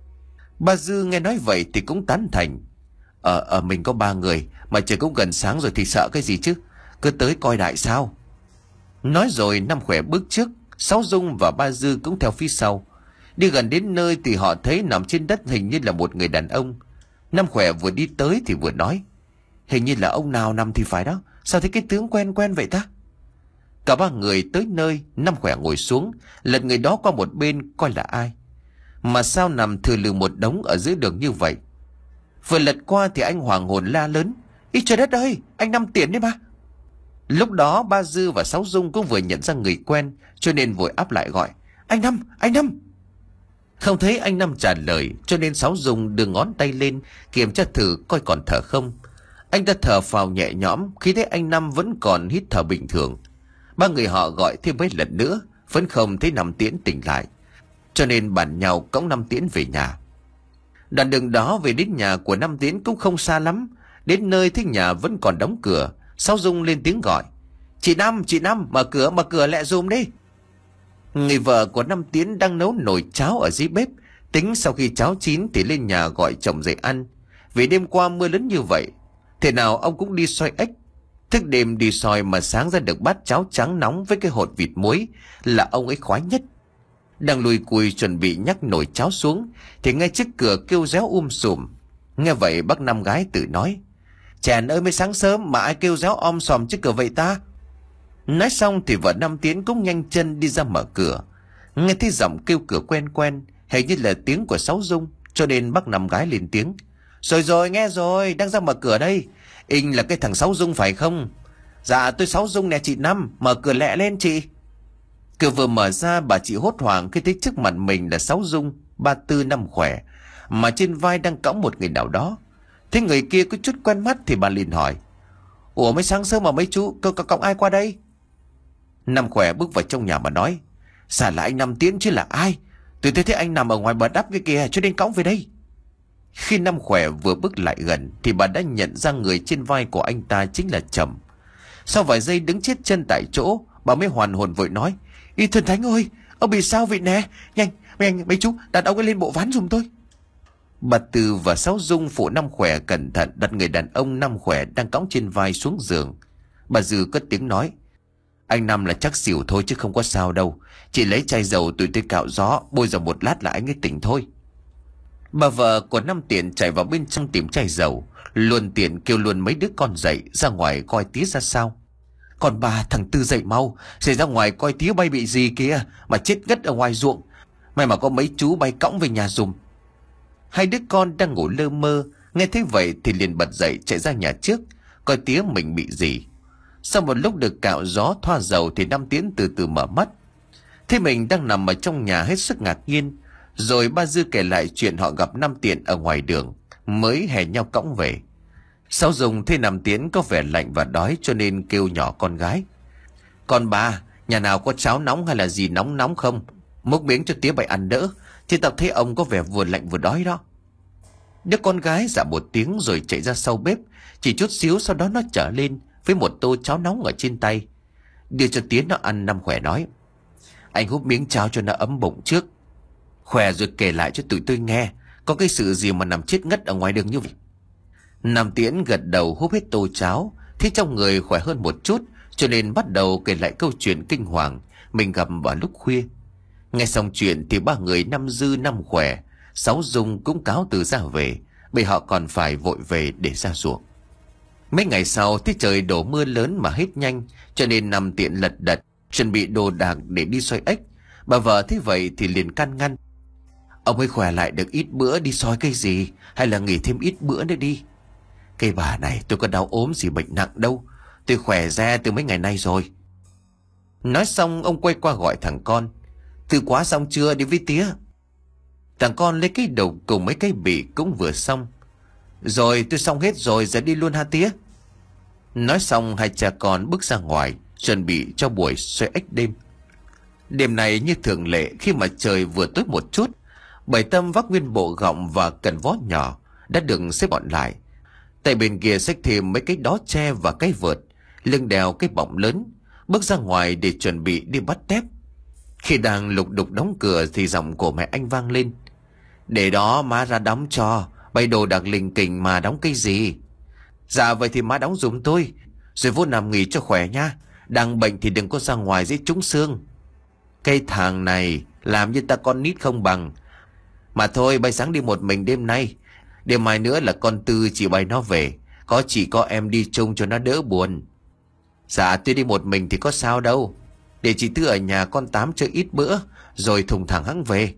Bà Dư nghe nói vậy thì cũng tán thành: Ờ, ờ mình có ba người, mà trời cũng gần sáng rồi thì sợ cái gì chứ, cứ tới coi đại sao. Nói rồi Năm Khỏe bước trước, Sáu Dung và ba Dư cũng theo phía sau. Đi gần đến nơi thì họ thấy nằm trên đất hình như là một người đàn ông. Năm Khỏe vừa đi tới thì vừa nói: Hình như là ông nào nằm thì phải đó, sao thấy cái tướng quen quen vậy ta? Cả ba người tới nơi, Năm Khỏe ngồi xuống, lật người đó qua một bên coi là ai. Mà sao nằm thừa lừ một đống ở giữa đường như vậy? Vừa lật qua thì anh hoàng hồn la lớn: Ý trời đất ơi, anh Năm Tiền đấy mà! Lúc đó ba Dư và Sáu Dung cũng vừa nhận ra người quen, cho nên vội áp lại gọi: Anh Năm, anh Năm! Không thấy anh Năm trả lời, cho nên Sáu Dung đưa ngón tay lên kiểm tra thử coi còn thở không. Anh ta thở phào nhẹ nhõm khi thấy anh Năm vẫn còn hít thở bình thường. Ba người họ gọi thêm mấy lần nữa vẫn không thấy Năm Tiến tỉnh lại, cho nên bàn nhau cõng Năm Tiến về nhà. Đoạn đường đó về đến nhà của Năm Tiến cũng không xa lắm. Đến nơi thấy nhà vẫn còn đóng cửa, Sáu Dung lên tiếng gọi: Chị Năm, chị Năm, mở cửa, mở cửa lẹ dùm đi. Người vợ của Năm Tiến đang nấu nồi cháo ở dưới bếp, tính sau khi cháo chín thì lên nhà gọi chồng dậy ăn. Vì đêm qua mưa lớn như vậy, thế nào ông cũng đi soi ếch. Thức đêm đi soi mà sáng ra được bát cháo trắng nóng với cái hột vịt muối là ông ấy khoái nhất. Đang lùi cùi chuẩn bị nhắc nồi cháo xuống thì ngay trước cửa kêu réo um sùm. Nghe vậy bác Năm gái tự nói: Chèn ơi, mới sáng sớm mà ai kêu réo om sòm trước cửa vậy ta? Nói xong thì vợ Năm Tiến cũng nhanh chân đi ra mở cửa. Nghe thấy giọng kêu cửa quen quen, hình như là tiếng của Sáu Dung, cho nên bác Năm gái lên tiếng. Rồi rồi, nghe rồi, đang ra mở cửa đây. Inh là cái thằng Sáu Dung phải không? Dạ tôi Sáu Dung nè chị Năm, mở cửa lẹ lên chị. Cửa vừa mở ra, bà chị hốt hoảng khi thấy trước mặt mình là Sáu Dung, ba tư năm khỏe, mà trên vai đang cõng một người nào đó. Thế người kia có chút quen mắt thì bà liền hỏi. Ủa mấy sáng sớm mà mấy chú có cõng ai qua đây? Năm khỏe bước vào trong nhà mà nói. Dạ là anh Năm Tiến chứ là ai? Tôi thấy thấy anh nằm ở ngoài bờ đắp cái kìa, cho nên cõng về đây. Khi Năm khỏe vừa bước lại gần thì bà đã nhận ra người trên vai của anh ta chính là Trầm. Sau vài giây đứng chết chân tại chỗ, bà mới hoàn hồn vội nói. Ý thần thánh ơi, ông bị sao vậy nè? Nhanh, nhanh mấy chú đặt ông ấy lên bộ ván giùm tôi. Bà Từ và Sáu Dung phụ Năm khỏe cẩn thận đặt người đàn ông Năm khỏe đang cõng trên vai xuống giường. Bà Dư cất tiếng nói. Anh Năm là chắc xỉu thôi chứ không có sao đâu. Chị lấy chai dầu tụi tôi cạo gió, bôi vào một lát là anh ấy tỉnh thôi. Bà vợ của Năm Tiện chạy vào bên trong tìm chai dầu. Luôn Tiện kêu luôn mấy đứa con dậy ra ngoài coi tía ra sao. Còn bà, thằng Tư dậy mau, xảy ra ngoài coi tía bay bị gì kìa, mà chết ngất ở ngoài ruộng. May mà có mấy chú bay cõng về nhà dùm. Hai đứa con đang ngủ lơ mơ, nghe thấy vậy thì liền bật dậy chạy ra nhà trước, coi tía mình bị gì. Sau một lúc được cạo gió thoa dầu thì Năm Tiến từ từ mở mắt. Thế mình đang nằm ở trong nhà hết sức ngạc nhiên. Rồi ba Dư kể lại chuyện họ gặp Năm Tiện ở ngoài đường, mới hè nhau cõng về. Sáu Dung thấy Năm Tiến có vẻ lạnh và đói cho nên kêu nhỏ con gái. Con bà, nhà nào có cháo nóng hay là gì nóng nóng không? Múc miếng cho tía bậy ăn đỡ, chứ tao thấy ông có vẻ vừa lạnh vừa đói đó. Đứa con gái dạ một tiếng rồi chạy ra sau bếp. Chỉ chút xíu sau đó nó trở lên với một tô cháo nóng ở trên tay, đưa cho tía nó ăn. Năm khỏe nói. Anh húp miếng cháo cho nó ấm bụng trước. Khỏe rồi kể lại cho tụi tôi nghe có cái sự gì mà nằm chết ngất ở ngoài đường như vậy. Năm Tiễn gật đầu húp hết tô cháo, thấy trong người khỏe hơn một chút, cho nên bắt đầu kể lại câu chuyện kinh hoàng mình gặp vào lúc khuya. Nghe xong chuyện thì ba người Năm Dư, Năm Khỏe, Sáu Dung cũng cáo từ ra về, bởi họ còn phải vội về để ra ruộng. Mấy ngày sau thấy trời đổ mưa lớn mà hết nhanh, cho nên Năm Tiện lật đật chuẩn bị đồ đạc để đi soi ếch. Bà vợ thấy vậy thì liền can ngăn. Ông ấy khỏe lại được ít bữa đi soi cái gì, hay là nghỉ thêm ít bữa nữa đi. Cây bà này, tôi có đau ốm gì bệnh nặng đâu, tôi khỏe ra từ mấy ngày nay rồi. Nói xong ông quay qua gọi thằng con. Thư quá xong chưa, đi với tía. Thằng con lấy cái đầu cùng mấy cái bị cũng vừa xong. Rồi tôi xong hết rồi, giờ đi luôn ha tía. Nói xong hai cha con bước ra ngoài chuẩn bị cho buổi xoay ếch đêm. Đêm này như thường lệ, khi mà trời vừa tối một chút, Bảy Tâm vác nguyên bộ gọng và cần vó nhỏ đã được xếp gọn lại. Tại bên kia xách thêm mấy cái đó tre và cái vợt, lưng đèo cái bọng lớn, bước ra ngoài để chuẩn bị đi bắt tép. Khi đang lục đục đóng cửa thì giọng của mẹ anh vang lên. Để đó má ra đóng cho, bày đồ đặc linh kình mà đóng cái gì. Dạ vậy thì má đóng giùm tôi, rồi vô nằm nghỉ cho khỏe nha. Đang bệnh thì đừng có ra ngoài dễ trúng xương. Cái thằng này làm như ta con nít không bằng. Mà thôi bay sáng đi một mình đêm nay, đêm mai nữa là con Tư chị bay nó về, có chị có em đi chung cho nó đỡ buồn. Dạ tôi đi một mình thì có sao đâu, để chị Tư ở nhà con Tám chơi ít bữa rồi thùng thẳng hẵng về.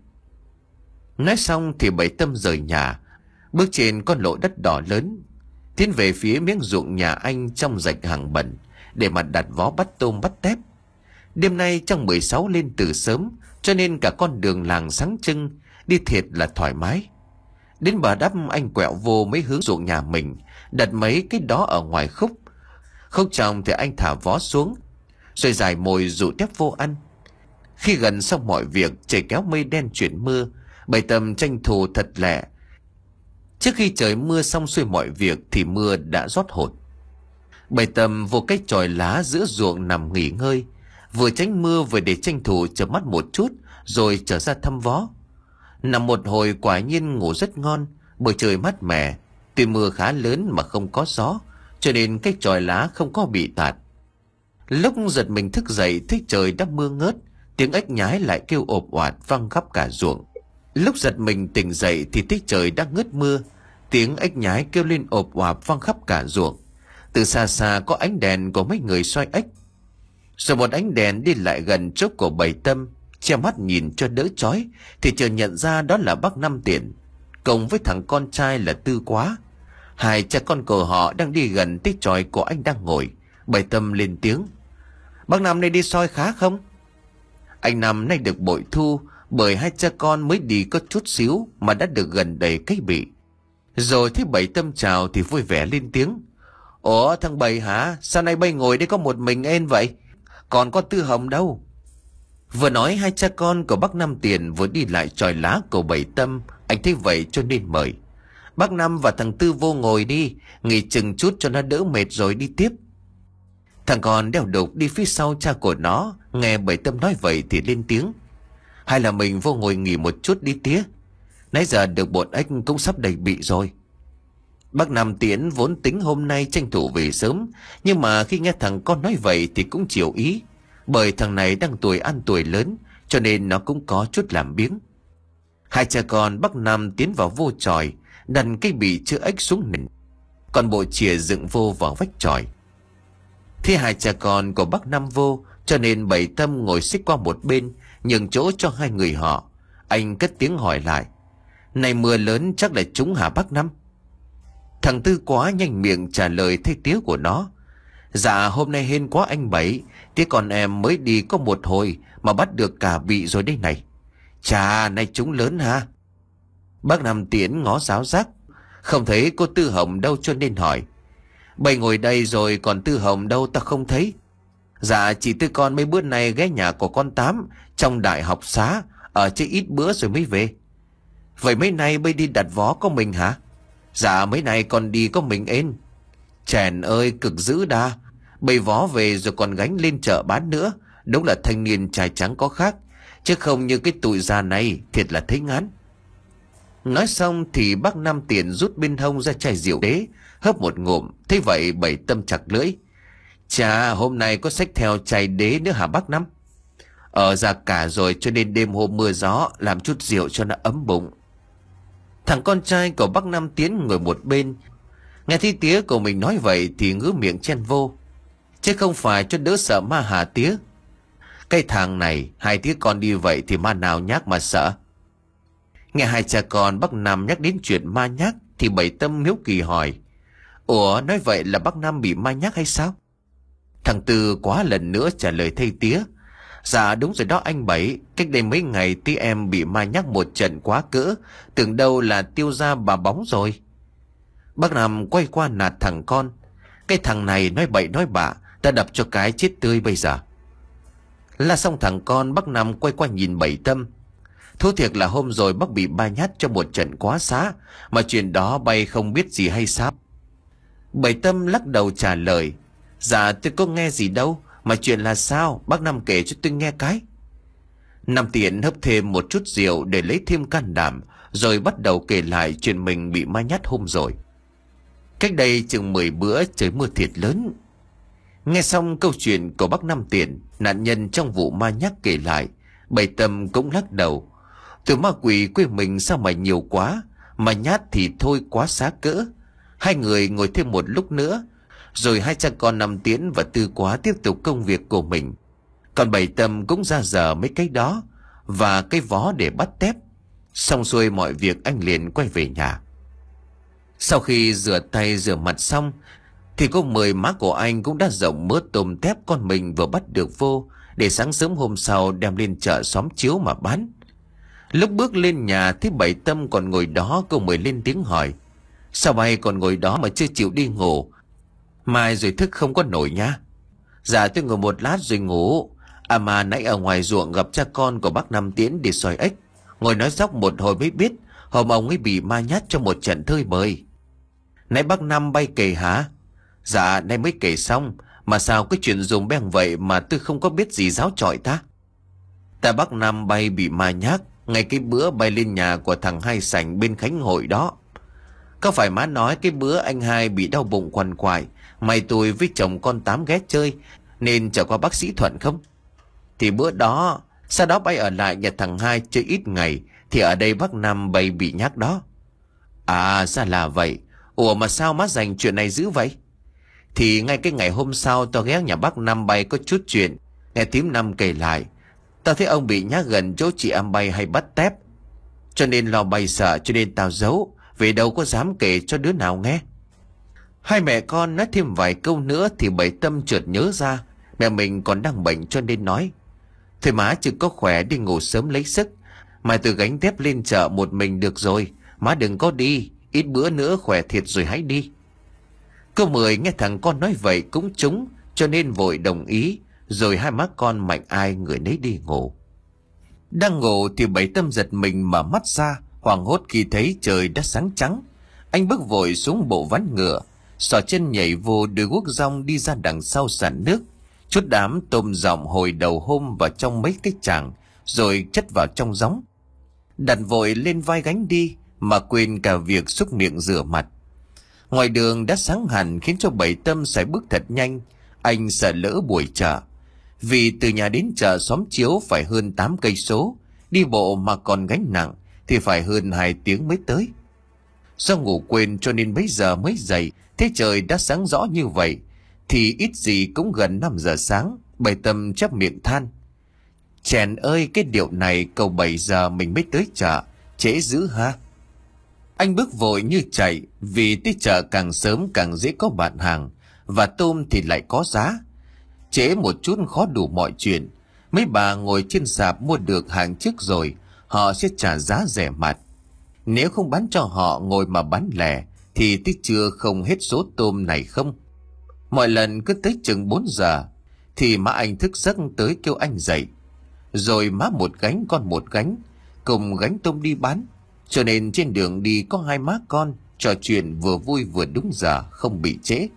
Nói xong thì Bảy Tâm rời nhà, bước trên con lộ đất đỏ lớn, tiến về phía miếng ruộng nhà anh trong rạch hàng bẩn để mà đặt vó bắt tôm bắt tép. Đêm nay trong mười sáu lên từ sớm, cho nên cả con đường làng sáng trưng, đi thiệt là thoải mái. Đến bờ đắp anh quẹo vô mấy hướng ruộng nhà mình, đặt mấy cái đó ở ngoài khúc. Khúc trong thì anh thả vó xuống, rồi dài mồi dụ tép vô ăn. Khi gần xong mọi việc, trời kéo mây đen chuyển mưa, Bảy Tâm tranh thủ thật lẹ. Trước khi trời mưa xong xuôi mọi việc thì mưa đã rót hột. Bảy Tâm vô cái chòi lá giữa ruộng nằm nghỉ ngơi, vừa tránh mưa vừa để tranh thủ chợp mắt một chút rồi trở ra thăm vó. Nằm một hồi quả nhiên ngủ rất ngon, bởi trời mát mẻ, tuy mưa khá lớn mà không có gió, cho nên cái chòi lá không có bị tạt. Lúc giật mình thức dậy thấy trời đã mưa ngớt, tiếng ếch nhái lại kêu ộp oạt vang khắp cả ruộng. Lúc giật mình tỉnh dậy thì thấy trời đã ngớt mưa, tiếng ếch nhái kêu lên ộp oạt vang khắp cả ruộng. Từ xa xa có ánh đèn của mấy người xoay ếch. Rồi một ánh đèn đi lại gần chỗ của Bảy Tâm, che mắt nhìn cho đỡ chói, thì chợt nhận ra đó là bác Năm Tiền cùng với thằng con trai là Tư Quá. Hai cha con của họ đang đi gần tới chòi của anh đang ngồi. Bảy Tâm lên tiếng: "Bác Năm này đi soi khá không?" Anh Năm nay được bội thu, bởi hai cha con mới đi có chút xíu mà đã được gần đầy cái bị. Rồi thấy Bảy Tâm chào thì vui vẻ lên tiếng: "Ủa thằng Bảy hả? Sao nay bay ngồi đây có một mình ên vậy? Còn có Tư Hồng đâu?" Vừa nói hai cha con của bác Năm Tiền vừa đi lại chòi lá của Bảy Tâm. Anh thấy vậy cho nên mời: "Bác Năm và thằng Tư vô ngồi đi, nghỉ chừng chút cho nó đỡ mệt rồi đi tiếp." Thằng con đeo đục đi phía sau cha của nó, nghe Bảy Tâm nói vậy thì lên tiếng: "Hay là mình vô ngồi nghỉ một chút đi tía. Nãy giờ được bột ếch cũng sắp đầy bị rồi." Bác Năm Tiến vốn tính hôm nay tranh thủ về sớm, nhưng mà khi nghe thằng con nói vậy thì cũng chiều ý, bởi thằng này đang tuổi ăn tuổi lớn, cho nên nó cũng có chút làm biếng. Hai cha con bác Năm tiến vào vô chòi, đặt cái bị chữa ếch xuống nền, còn bộ chìa dựng vô vào vách chòi. Thế hai cha con của bác Năm vô, cho nên Bảy Tâm ngồi xích qua một bên, nhường chỗ cho hai người họ. Anh cất tiếng hỏi lại: "Này mưa lớn chắc là trúng hả bác Năm?" Thằng Tư Quá nhanh miệng trả lời thay tía của nó: "Dạ hôm nay hên quá anh Bảy, tía con em mới đi có một hồi mà bắt được cả bị rồi đây này." "Chà, nay trúng lớn hả?" Bác Năm Tiến ngó giáo giác, không thấy cô Tư Hồng đâu cho nên hỏi: "Bảy ngồi đây rồi còn Tư Hồng đâu ta không thấy?" "Dạ chị Tư con mấy bữa nay ghé nhà của con Tám trong đại học xá, ở chơi ít bữa rồi mới về." "Vậy mấy nay bây đi đặt vó có mình hả?" "Dạ mấy nay con đi có mình ên." "Chèn ơi cực dữ đa, bày vó về rồi còn gánh lên chợ bán nữa. Đúng là thanh niên trai trắng có khác, chứ không như cái tụi già này, thiệt là thấy ngán." Nói xong thì bác Năm Tiền rút bên hông ra chai rượu đế, hớp một ngụm. Thế vậy Bảy Tâm chặt lưỡi: "Chà, hôm nay có xách theo chai đế nữa hả bác Năm?" "Ở ra cả rồi, cho nên đêm hôm mưa gió làm chút rượu cho nó ấm bụng." Thằng con trai của bác Năm Tiến ngồi một bên, nghe thấy tía của mình nói vậy thì ngứa miệng chen vô: "Chứ không phải cho đỡ sợ ma hả tía? Cái thằng này, hai tía con đi vậy thì ma nào nhác mà sợ?" Nghe hai cha con bác Năm nhắc đến chuyện ma nhác thì Bảy Tâm hiếu kỳ hỏi: "Ủa nói vậy là bác Năm bị ma nhác hay sao?" Thằng Tư Quá lần nữa trả lời thay tía: "Dạ đúng rồi đó anh Bảy, cách đây mấy ngày tí em bị ma nhác một trận quá cỡ, tưởng đâu là tiêu ra bà bóng rồi." Bác Năm quay qua nạt thằng con: "Cái thằng này nói bậy nói bạ, ta đập cho cái chết tươi bây giờ." La xong thằng con, bác Năm quay qua nhìn Bảy Tâm: "Thú thiệt là hôm rồi bác bị ma nhát trong một trận quá xá, mà chuyện đó bay không biết gì hay sao?" Bảy Tâm lắc đầu trả lời: "Dạ tôi có nghe gì đâu, mà chuyện là sao, bác Năm kể cho tôi nghe cái." Năm Tiền hấp thêm một chút rượu để lấy thêm can đảm, rồi bắt đầu kể lại chuyện mình bị ma nhát hôm rồi. Cách đây chừng mười bữa trời mưa thiệt lớn. Nghe xong câu chuyện của bác Năm Tiền, nạn nhân trong vụ ma nhát kể lại, Bảy Tâm cũng lắc đầu: "Tụi ma quỷ quê mình sao mà nhiều quá, mà nhát thì thôi quá xá cỡ." Hai người ngồi thêm một lúc nữa, rồi hai cha con Năm Tiến và Tư Quá tiếp tục công việc của mình. Còn Bảy Tâm cũng ra giờ mấy cái đó và cái vó để bắt tép. Xong xuôi mọi việc anh liền quay về nhà. Sau khi rửa tay rửa mặt xong thì cô mời má của anh cũng đã rộng mớ tôm tép con mình vừa bắt được vô, để sáng sớm hôm sau đem lên chợ xóm chiếu mà bán. Lúc bước lên nhà thấy Bảy Tâm còn ngồi đó, cô mới lên tiếng hỏi: "Sao bay còn ngồi đó mà chưa chịu đi ngủ? Mai rồi thức không có nổi nha." "Dạ tôi ngồi một lát rồi ngủ. À mà nãy ở ngoài ruộng gặp cha con của bác Năm Tiến đi soi ếch, ngồi nói dóc một hồi mới biết hôm ông ấy bị ma nhát trong một trận thơi bời." "Nãy bác Năm bay kể hả?" "Dạ nay mới kể xong, mà sao cái chuyện dùng beng vậy mà tôi không có biết gì giáo trọi ta?" "Ta bác Năm bay bị ma nhát ngay cái bữa bay lên nhà của thằng Hai Sảnh bên Khánh Hội đó. Có phải má nói cái bữa anh Hai bị đau bụng quằn quại, mày tôi với chồng con Tám ghé chơi nên chở qua bác sĩ Thuận không? Thì bữa đó, sau đó bay ở lại nhà thằng Hai chơi ít ngày, thì ở đây bác Năm bay bị nhát đó." "À ra là vậy. Ủa mà sao má dành chuyện này dữ vậy?" "Thì ngay cái ngày hôm sau tao ghé nhà bác Năm bay có chút chuyện, nghe thím Năm kể lại. Tao thấy ông bị nhá gần chỗ chị Am bay hay bắt tép, cho nên lo bay sợ, cho nên tao giấu, vì đâu có dám kể cho đứa nào nghe. Hai mẹ con nói thêm vài câu nữa thì Bảy Tâm chợt nhớ ra mẹ mình còn đang bệnh, cho nên nói: Thôi má chừng có khỏe đi ngủ sớm lấy sức, mai tôi gánh dép lên chợ một mình được rồi, má đừng có đi, ít bữa nữa khỏe thiệt rồi hãy đi. Cô Mười nghe thằng con nói vậy cũng trúng, cho nên vội đồng ý, rồi hai má con mạnh ai người nấy đi ngủ. Đang ngủ thì Bảy Tâm giật mình mở mắt ra, hoảng hốt khi thấy trời đã sáng trắng. Anh bước vội xuống bộ ván ngựa, xỏ chân nhảy vô đôi guốc rong đi ra đằng sau sàn nước, chút đám tôm dòng hồi đầu hôm vào trong mấy cái chàng, rồi chất vào trong gióng, đặt vội lên vai gánh đi, mà quên cả việc xúc miệng rửa mặt. Ngoài đường đã sáng hẳn khiến cho Bảy Tâm phải bước thật nhanh. Anh sợ lỡ buổi chợ, vì từ nhà đến chợ xóm Chiếu phải hơn tám cây số, đi bộ mà còn gánh nặng thì phải hơn hai tiếng mới tới. Do ngủ quên cho nên bấy giờ mới dậy, thế trời đã sáng rõ như vậy thì ít gì cũng gần năm giờ sáng. Bảy Tâm chép miệng than: Chèn ơi, cái điệu này cầu bảy giờ mình mới tới chợ, trễ dữ ha. Anh bước vội như chạy, vì tới chợ càng sớm càng dễ có bạn hàng, và tôm thì lại có giá. Trễ một chút khó đủ mọi chuyện. Mấy bà ngồi trên sạp mua được hàng trước rồi, họ sẽ trả giá rẻ mạt. Nếu không bán cho họ ngồi mà bán lẻ thì tới trưa không hết số tôm này không. Mọi lần cứ tới chừng bốn giờ thì má anh thức giấc tới kêu anh dậy, rồi má một gánh con một gánh cùng gánh tôm đi bán. Cho nên trên đường đi có hai má con trò chuyện vừa vui vừa đúng giờ, không bị trễ.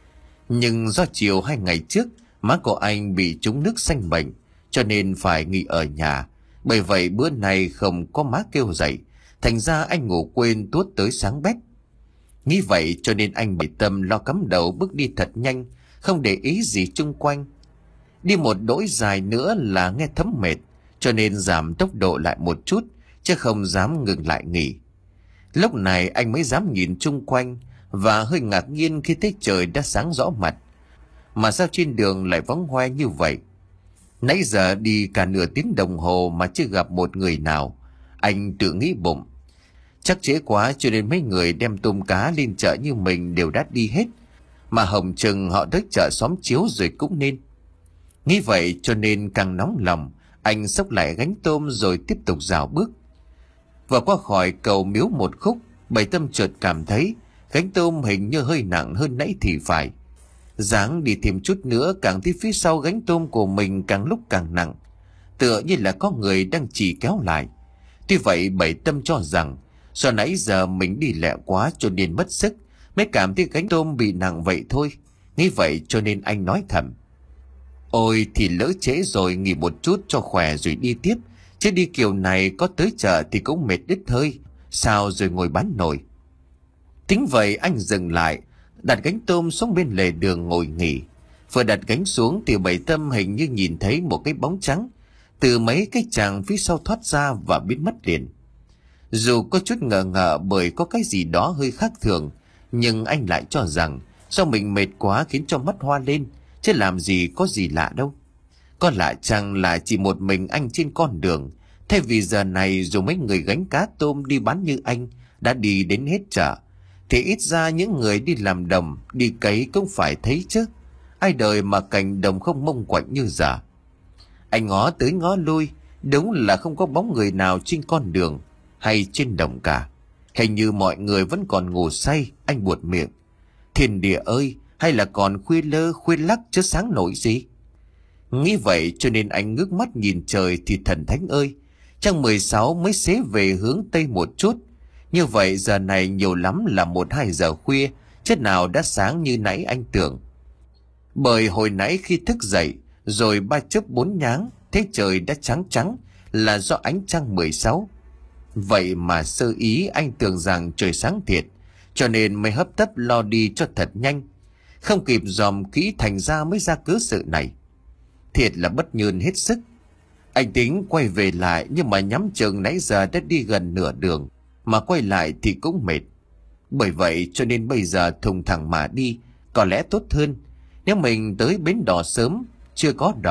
Nhưng do chiều hai ngày trước má của anh bị trúng nước sanh bệnh, cho nên phải nghỉ ở nhà. Bởi vậy bữa nay không có má kêu dậy, thành ra anh ngủ quên tuốt tới sáng bét. Nghĩ vậy cho nên anh Bảy Tâm lo cắm đầu bước đi thật nhanh, không để ý gì chung quanh. Đi một đỗi dài nữa là nghe thấm mệt, cho nên giảm tốc độ lại một chút, chứ không dám ngừng lại nghỉ. Lúc này anh mới dám nhìn chung quanh, và hơi ngạc nhiên khi thấy trời đã sáng rõ mặt. Mà sao trên đường lại vắng hoe như vậy? Nãy giờ đi cả nửa tiếng đồng hồ mà chưa gặp một người nào. Anh tự nghĩ bụng, chắc trễ quá cho nên mấy người đem tôm cá lên chợ như mình đều đã đi hết, mà hồng chừng họ tới chợ xóm Chiếu rồi cũng nên. Nghĩ vậy cho nên càng nóng lòng, anh xốc lại gánh tôm rồi tiếp tục rào bước. Vừa qua khỏi cầu miếu một khúc, Bảy Tâm chợt cảm thấy gánh tôm hình như hơi nặng hơn nãy thì phải. Dáng đi thêm chút nữa, càng thấy phía sau gánh tôm của mình càng lúc càng nặng, tựa như là có người đang chỉ kéo lại. Tuy vậy Bảy Tâm cho rằng do nãy giờ mình đi lẹ quá cho nên mất sức, mới cảm thấy gánh tôm bị nặng vậy thôi. Nghĩ vậy cho nên anh nói thầm: Ôi thì lỡ trễ rồi, nghỉ một chút cho khỏe rồi đi tiếp, chứ đi kiểu này có tới chợ thì cũng mệt đứt hơi, sao rồi ngồi bán nổi. Tính vậy anh dừng lại, đặt gánh tôm xuống bên lề đường ngồi nghỉ. Vừa đặt gánh xuống thì Bảy Tâm hình như nhìn thấy một cái bóng trắng từ mấy cái chàng phía sau thoát ra và biến mất liền. Dù có chút ngờ ngợ bởi có cái gì đó hơi khác thường, nhưng anh lại cho rằng do mình mệt quá khiến cho mắt hoa lên, chứ làm gì có gì lạ đâu. Có lạ chăng là chỉ một mình anh trên con đường, thay vì giờ này dù mấy người gánh cá tôm đi bán như anh đã đi đến hết chợ, thì ít ra những người đi làm đồng, đi cấy cũng phải thấy chứ. Ai đời mà cảnh đồng không mông quạnh như giờ. Anh ngó tới ngó lui, đúng là không có bóng người nào trên con đường hay trên đồng cả. Hình như mọi người vẫn còn ngủ say. Anh buột miệng: Thiên địa ơi, hay là còn khuya lơ khuya lắc chứ sáng nổi gì. Nghĩ vậy cho nên anh ngước mắt nhìn trời thì thần thánh ơi, trăng mười sáu mới xế về hướng tây một chút. Như vậy giờ này nhiều lắm là một hai giờ khuya, chứ nào đã sáng như nãy anh tưởng. Bởi hồi nãy khi thức dậy rồi ba chớp bốn nháng thấy trời đã trắng trắng là do ánh trăng mười sáu. Vậy mà sơ ý anh tưởng rằng trời sáng thiệt, cho nên mới hấp tấp lo đi cho thật nhanh, không kịp dòm kỹ thành ra mới ra cớ sự này. Thiệt là bất nhơn hết sức. Anh tính quay về lại, nhưng mà nhắm chừng nãy giờ đã đi gần nửa đường, mà quay lại thì cũng mệt. Bởi vậy cho nên bây giờ thùng thẳng mà đi có lẽ tốt hơn. Nếu mình tới bến đò sớm, chưa có đò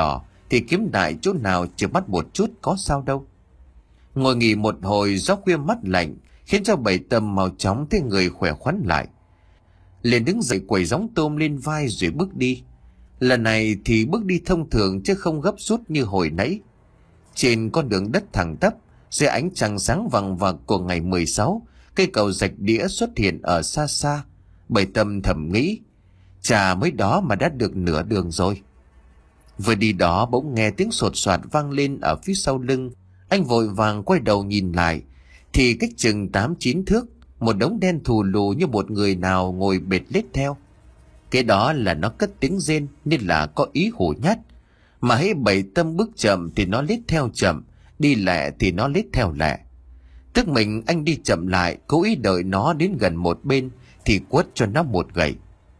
thì kiếm đại chỗ nào chỉ bắt một chút có sao đâu. Ngồi nghỉ một hồi, gió khuya mát lạnh khiến cho Bảy Tâm mau chóng thấy người khỏe khoắn lại. Liền đứng dậy quẩy gióng tôm lên vai rồi bước đi. Lần này thì bước đi thông thường chứ không gấp rút như hồi nãy. Trên con đường đất thẳng tắp, dưới ánh trăng sáng vằng vặc của ngày mười sáu, cây cầu rạch đĩa xuất hiện ở xa xa. Bảy Tâm thầm nghĩ, chà, mới đó mà đã được nửa đường rồi. Vừa đi đó bỗng nghe tiếng sột soạt vang lên ở phía sau lưng. Anh vội vàng quay đầu nhìn lại, thì cách chừng tám chín thước, một đống đen thù lù như một người nào ngồi bệt lết theo. Cái đó là nó cất tiếng rên nên là có ý hổ nhát. Mà hễ Bảy Tâm bước chậm thì nó lết theo chậm, đi lẹ thì nó lết theo lẹ. Tức mình anh đi chậm lại, cố ý đợi nó đến gần một bên thì quất cho nó một gậy.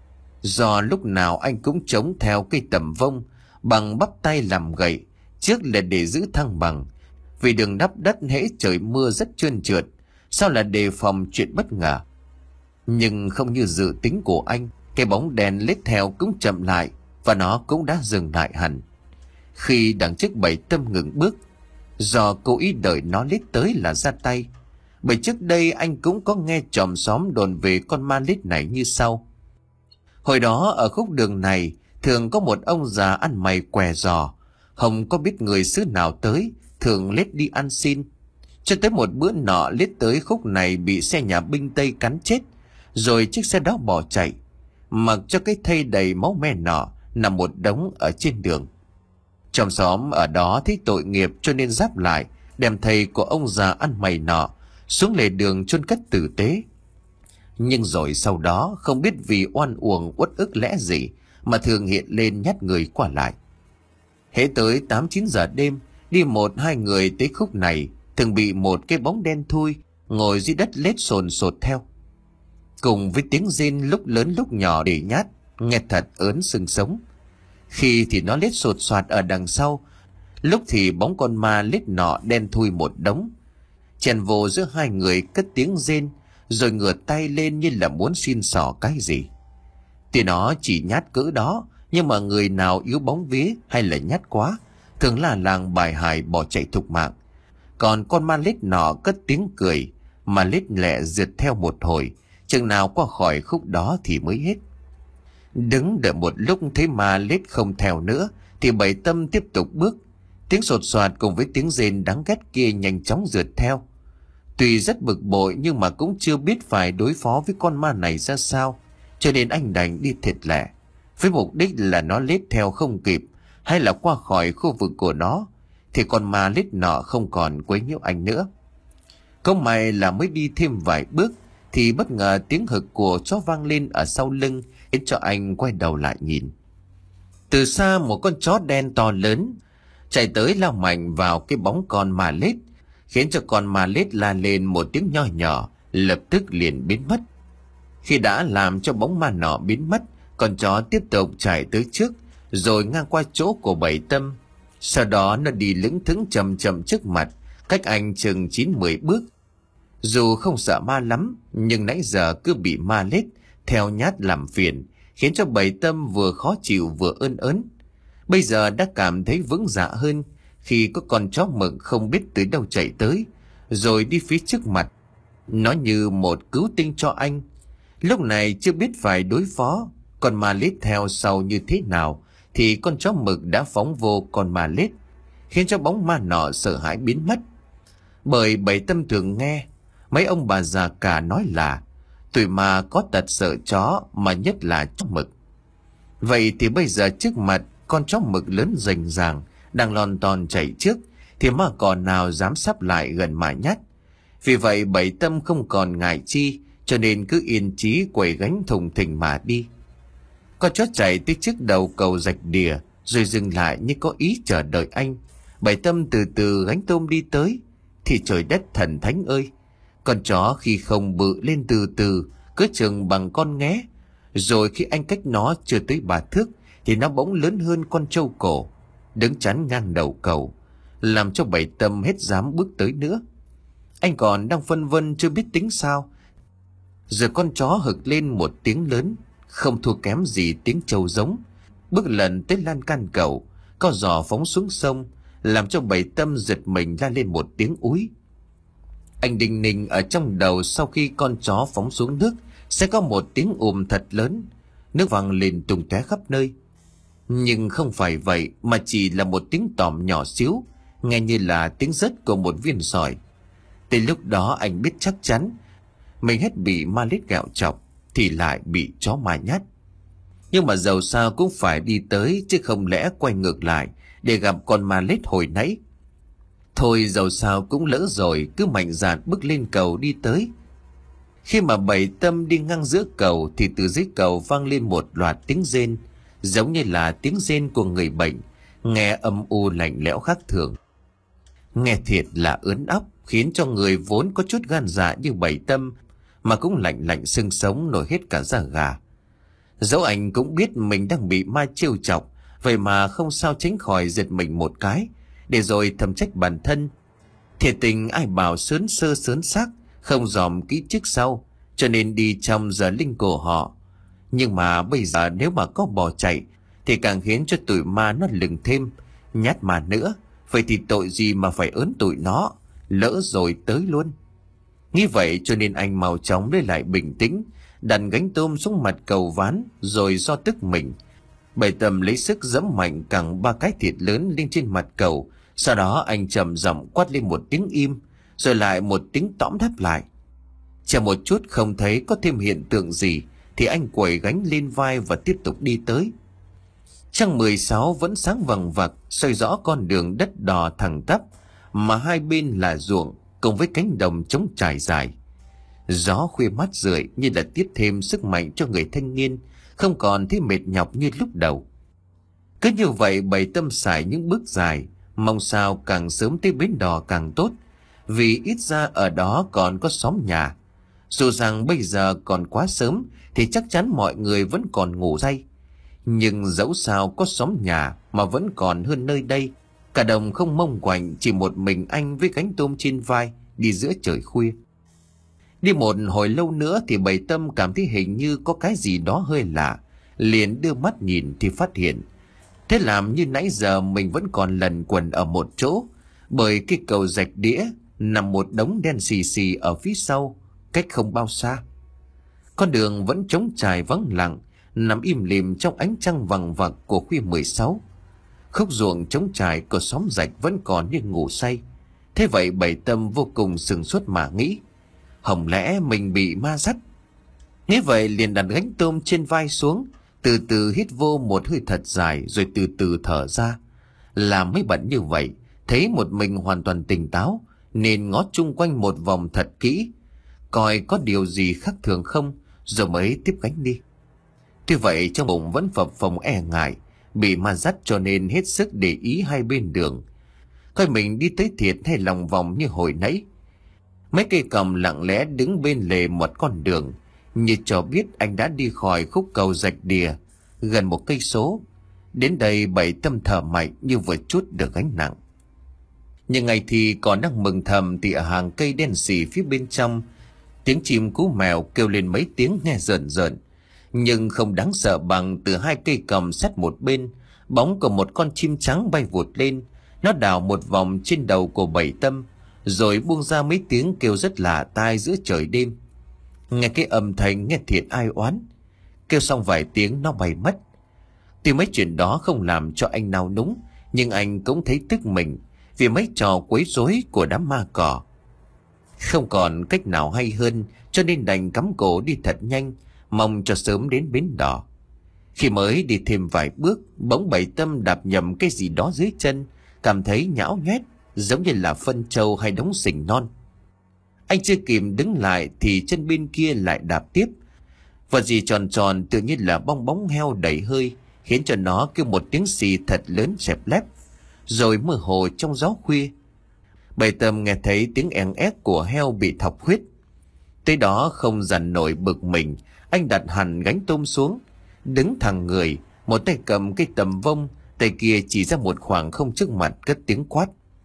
Do lúc nào anh cũng chống theo cây tầm vông bằng bắp tay làm gậy, trước là để giữ thăng bằng, vì đường đắp đất hễ trời mưa rất trơn trượt, sao là đề phòng chuyện bất ngờ. Nhưng không như dự tính của anh, cái bóng đèn lết theo cũng chậm lại và nó cũng đã dừng lại hẳn. Khi đằng trước Bảy Tâm ngừng bước, do cố ý đợi nó lết tới là ra tay. Bởi trước đây anh cũng có nghe chòm xóm đồn về con ma lết này như sau. Hồi đó ở khúc đường này thường có một ông già ăn mày què giò, không có biết người xứ nào tới, thường lết đi ăn xin. Cho tới một bữa nọ lết tới khúc này bị xe nhà binh Tây cắn chết, rồi chiếc xe đó bỏ chạy, mặc cho cái thây đầy máu me nọ nằm một đống ở trên đường. Trong xóm ở đó thấy tội nghiệp cho nên giáp lại đem thây của ông già ăn mày nọ xuống lề đường chôn cất tử tế. Nhưng rồi sau đó không biết vì oan uổng uất ức lẽ gì mà thường hiện lên nhát người qua lại. Hễ tới tám chín giờ đêm, đi một hai người tới khúc này thường bị một cái bóng đen thui ngồi dưới đất lết sồn sột theo, cùng với tiếng rên lúc lớn lúc nhỏ để nhát, nghe thật ớn xương sống. Khi thì nó lết sột soạt ở đằng sau, lúc thì bóng con ma lết nọ đen thui một đống, chèn vô giữa hai người cất tiếng rên, rồi ngửa tay lên như là muốn xin xỏ cái gì. Tuy nó chỉ nhát cỡ đó, nhưng mà người nào yếu bóng vía hay là nhát quá thường là làng bài hài bỏ chạy thục mạng. Còn con ma lết nọ cất tiếng cười, mà lết lẹ rượt theo một hồi, chừng nào qua khỏi khúc đó thì mới hết. Đứng đợi một lúc thấy ma lết không theo nữa thì Bảy Tâm tiếp tục bước. Tiếng sột soạt cùng với tiếng rên đáng ghét kia nhanh chóng rượt theo. Tuy rất bực bội nhưng mà cũng chưa biết phải đối phó với con ma này ra sao, cho nên anh đành đi thiệt lẹ, với mục đích là nó lết theo không kịp hay là qua khỏi khu vực của nó thì con ma lết nọ không còn quấy nhiễu anh nữa. Không may là mới đi thêm vài bước thì bất ngờ tiếng hực của chó vang lên ở sau lưng, khiến cho anh quay đầu lại nhìn. Từ xa một con chó đen to lớn chạy tới lao mạnh vào cái bóng con ma lết, khiến cho con ma lết la lên một tiếng nho nhỏ, lập tức liền biến mất. Khi đã làm cho bóng ma nọ biến mất, con chó tiếp tục chạy tới trước, rồi ngang qua chỗ của Bảy Tâm. Sau đó nó đi lững thững chậm chậm trước mặt, cách anh chừng chín mười bước. Dù không sợ ma lắm, nhưng nãy giờ cứ bị ma lết theo nhát làm phiền, khiến cho Bảy Tâm vừa khó chịu vừa ơn ớn. Bây giờ đã cảm thấy vững dạ hơn khi có con chó mực không biết từ đâu chạy tới, rồi đi phía trước mặt. Nó như một cứu tinh cho anh. Lúc này chưa biết phải đối phó con ma lết theo sau như thế nào, thì con chó mực đã phóng vô con ma lết, khiến cho bóng ma nọ sợ hãi biến mất. Bởi Bảy Tâm thường nghe mấy ông bà già cả nói là tuổi ma có tật sợ chó, mà nhất là chó mực. Vậy thì bây giờ trước mặt con chó mực lớn rành ràng đang lon ton chạy trước, thì ma cò nào dám sắp lại gần mà nhát. Vì vậy Bảy Tâm không còn ngại chi, cho nên cứ yên chí quẩy gánh thùng thình mà đi. Con chó chạy tới trước đầu cầu rạch đìa, rồi dừng lại như có ý chờ đợi anh. Bảy Tâm từ từ gánh tôm đi tới. Thì trời đất thần thánh ơi! Con chó khi không bự lên từ từ, cứ chừng bằng con nghé. Rồi khi anh cách nó chưa tới ba thước, thì nó bỗng lớn hơn con trâu cổ, đứng chắn ngang đầu cầu, làm cho Bảy Tâm hết dám bước tới nữa. Anh còn đang phân vân chưa biết tính sao, rồi con chó hực lên một tiếng lớn, không thua kém gì tiếng trâu giống, bước lần tới lan can cầu, co giò phóng xuống sông, làm cho Bảy Tâm giật mình la lên một tiếng úi. Anh đinh ninh ở trong đầu sau khi con chó phóng xuống nước sẽ có một tiếng ùm thật lớn, nước văng lên tung tóe khắp nơi. Nhưng không phải vậy, mà chỉ là một tiếng tòm nhỏ xíu, nghe như là tiếng rớt của một viên sỏi. Tới lúc đó anh biết chắc chắn mình hết bị ma lết gạo chọc thì lại bị chó ma nhát. Nhưng mà dầu sao cũng phải đi tới, chứ không lẽ quay ngược lại để gặp con ma lết hồi nãy. Thôi dầu sao cũng lỡ rồi, cứ mạnh dạn bước lên cầu đi tới. Khi mà Bảy Tâm đi ngang giữa cầu thì từ dưới cầu vang lên một loạt tiếng rên, giống như là tiếng rên của người bệnh, nghe âm u lạnh lẽo khác thường. Nghe thiệt là ớn óc, khiến cho người vốn có chút gan dạ như Bảy Tâm mà cũng lạnh lạnh xương sống nổi hết cả da gà. Dẫu anh cũng biết mình đang bị ma trêu chọc, vậy mà không sao tránh khỏi giật mình một cái, để rồi thầm trách bản thân. Thiệt tình ai bảo sớn sơ sớn xác, không dòm kỹ trước sau, cho nên đi trong giờ linh của họ. Nhưng mà bây giờ nếu mà có bỏ chạy thì càng khiến cho tụi ma nó lừng thêm, nhát mà nữa. Vậy thì tội gì mà phải ớn tụi nó, lỡ rồi tới luôn. Nghĩ vậy cho nên anh mau chóng lấy lại bình tĩnh, đặt gánh tôm xuống mặt cầu ván, rồi do tức mình, Bảy Tâm lấy sức giẫm mạnh cẳng ba cái thịt lớn lên trên mặt cầu. Sau đó anh trầm giọng quát lên một tiếng im, rồi lại một tiếng tõm đáp lại. Chờ một chút không thấy có thêm hiện tượng gì thì anh quẩy gánh lên vai và tiếp tục đi tới. Trăng mười sáu vẫn sáng vằng vặc, soi rõ con đường đất đỏ thẳng tắp, mà hai bên là ruộng cùng với cánh đồng trống trải dài. Gió khuya mát rượi như là tiếp thêm sức mạnh cho người thanh niên, không còn thấy mệt nhọc như lúc đầu. Cứ như vậy Bảy Tâm sải những bước dài, mong sao càng sớm tới bến đò càng tốt, vì ít ra ở đó còn có xóm nhà. Dù rằng bây giờ còn quá sớm thì chắc chắn mọi người vẫn còn ngủ say, nhưng dẫu sao có xóm nhà mà vẫn còn hơn nơi đây. Cả đồng không mông quạnh, chỉ một mình anh với gánh tôm trên vai đi giữa trời khuya. Đi một hồi lâu nữa thì Bảy Tâm cảm thấy hình như có cái gì đó hơi lạ, liền đưa mắt nhìn thì phát hiện thế làm như nãy giờ mình vẫn còn lẩn quẩn ở một chỗ, bởi cái cầu rạch đĩa nằm một đống đen xì xì ở phía sau, cách không bao xa. Con đường vẫn trống trải vắng lặng, nằm im lìm trong ánh trăng vằng vặc của khuya mười sáu. Khúc ruộng trống trải của xóm rạch vẫn còn như ngủ say. Thế vậy Bảy Tâm vô cùng sừng sốt mà nghĩ, không lẽ mình bị ma dắt? Nghĩ vậy liền đặt gánh tôm trên vai xuống, từ từ hít vô một hơi thật dài, rồi từ từ thở ra. Làm mấy bận như vậy, thấy một mình hoàn toàn tỉnh táo, nên ngó chung quanh một vòng thật kỹ, coi có điều gì khác thường không, rồi mới tiếp gánh đi. Tuy vậy trong bụng vẫn phập phồng e ngại bị ma dắt, cho nên hết sức để ý hai bên đường, coi mình đi tới thiệt hay lòng vòng như hồi nãy. Mấy cây còng lặng lẽ đứng bên lề một con đường, như cho biết anh đã đi khỏi khúc cầu rạch đìa gần một cây số. Đến đây Bảy Tâm thở mạnh như vừa trút được gánh nặng. Nhưng ngày thì còn đang mừng thầm thì ở hàng cây đen xì phía bên trong, tiếng chim cú mèo kêu lên mấy tiếng nghe rợn rợn, nhưng không đáng sợ bằng từ hai cây còng sát một bên, bóng của một con chim trắng bay vụt lên. Nó đảo một vòng trên đầu của Bảy Tâm, rồi buông ra mấy tiếng kêu rất lạ tai giữa trời đêm. Nghe cái âm thanh nghe thiệt ai oán. Kêu xong vài tiếng nó bay mất. Tuy mấy chuyện đó không làm cho anh nao núng, nhưng anh cũng thấy tức mình vì mấy trò quấy rối của đám ma cỏ. Không còn cách nào hay hơn, cho nên đành cắm cổ đi thật nhanh, mong cho sớm đến bến đò. Khi mới đi thêm vài bước, bỗng Bảy Tâm đạp nhầm cái gì đó dưới chân, cảm thấy nhão nhoét, giống như là phân trâu hay đống sình non. Anh chưa kịp đứng lại thì chân bên kia lại đạp tiếp. Vật gì tròn tròn tự nhiên là bong bóng heo đầy hơi, khiến cho nó kêu một tiếng xì thật lớn xẹp lép, rồi mơ hồ trong gió khuya. Bảy Tâm nghe thấy tiếng èn ép của heo bị thọc huyết. Tới đó không dằn nổi bực mình, anh đặt hẳn gánh tôm xuống, đứng thẳng người, một tay cầm cái tầm vông, tay kia chỉ ra một khoảng không trước mặt, cất tiếng quát: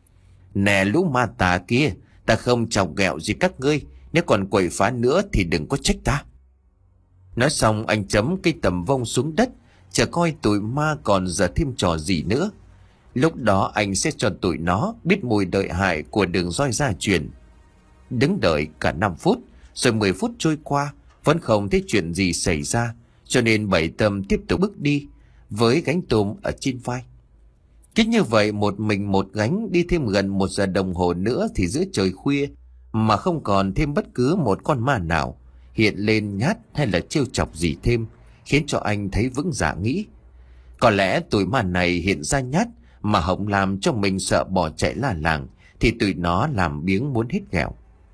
"Nè lũ ma tà kia, ta không chọc ghẹo gì các ngươi, nếu còn quậy phá nữa thì đừng có trách ta." Nói xong anh chấm cây tầm vông xuống đất, chờ coi tụi ma còn giờ thêm trò gì nữa. Lúc đó anh sẽ cho tụi nó biết mùi đợi hại của đường roi gia truyền. Đứng đợi cả năm phút, rồi mười phút trôi qua, vẫn không thấy chuyện gì xảy ra, cho nên Bảy Tâm tiếp tục bước đi với gánh tôm ở trên vai. Cứ như vậy một mình một gánh đi thêm gần một giờ đồng hồ nữa thì giữa trời khuya mà không còn thêm bất cứ một con ma nào hiện lên nhát hay là trêu chọc gì thêm, khiến cho anh thấy vững dạ nghĩ có lẽ tụi ma này hiện ra nhát mà không làm cho mình sợ bỏ chạy la làng, thì tụi nó làm biếng muốn hết ghẹo.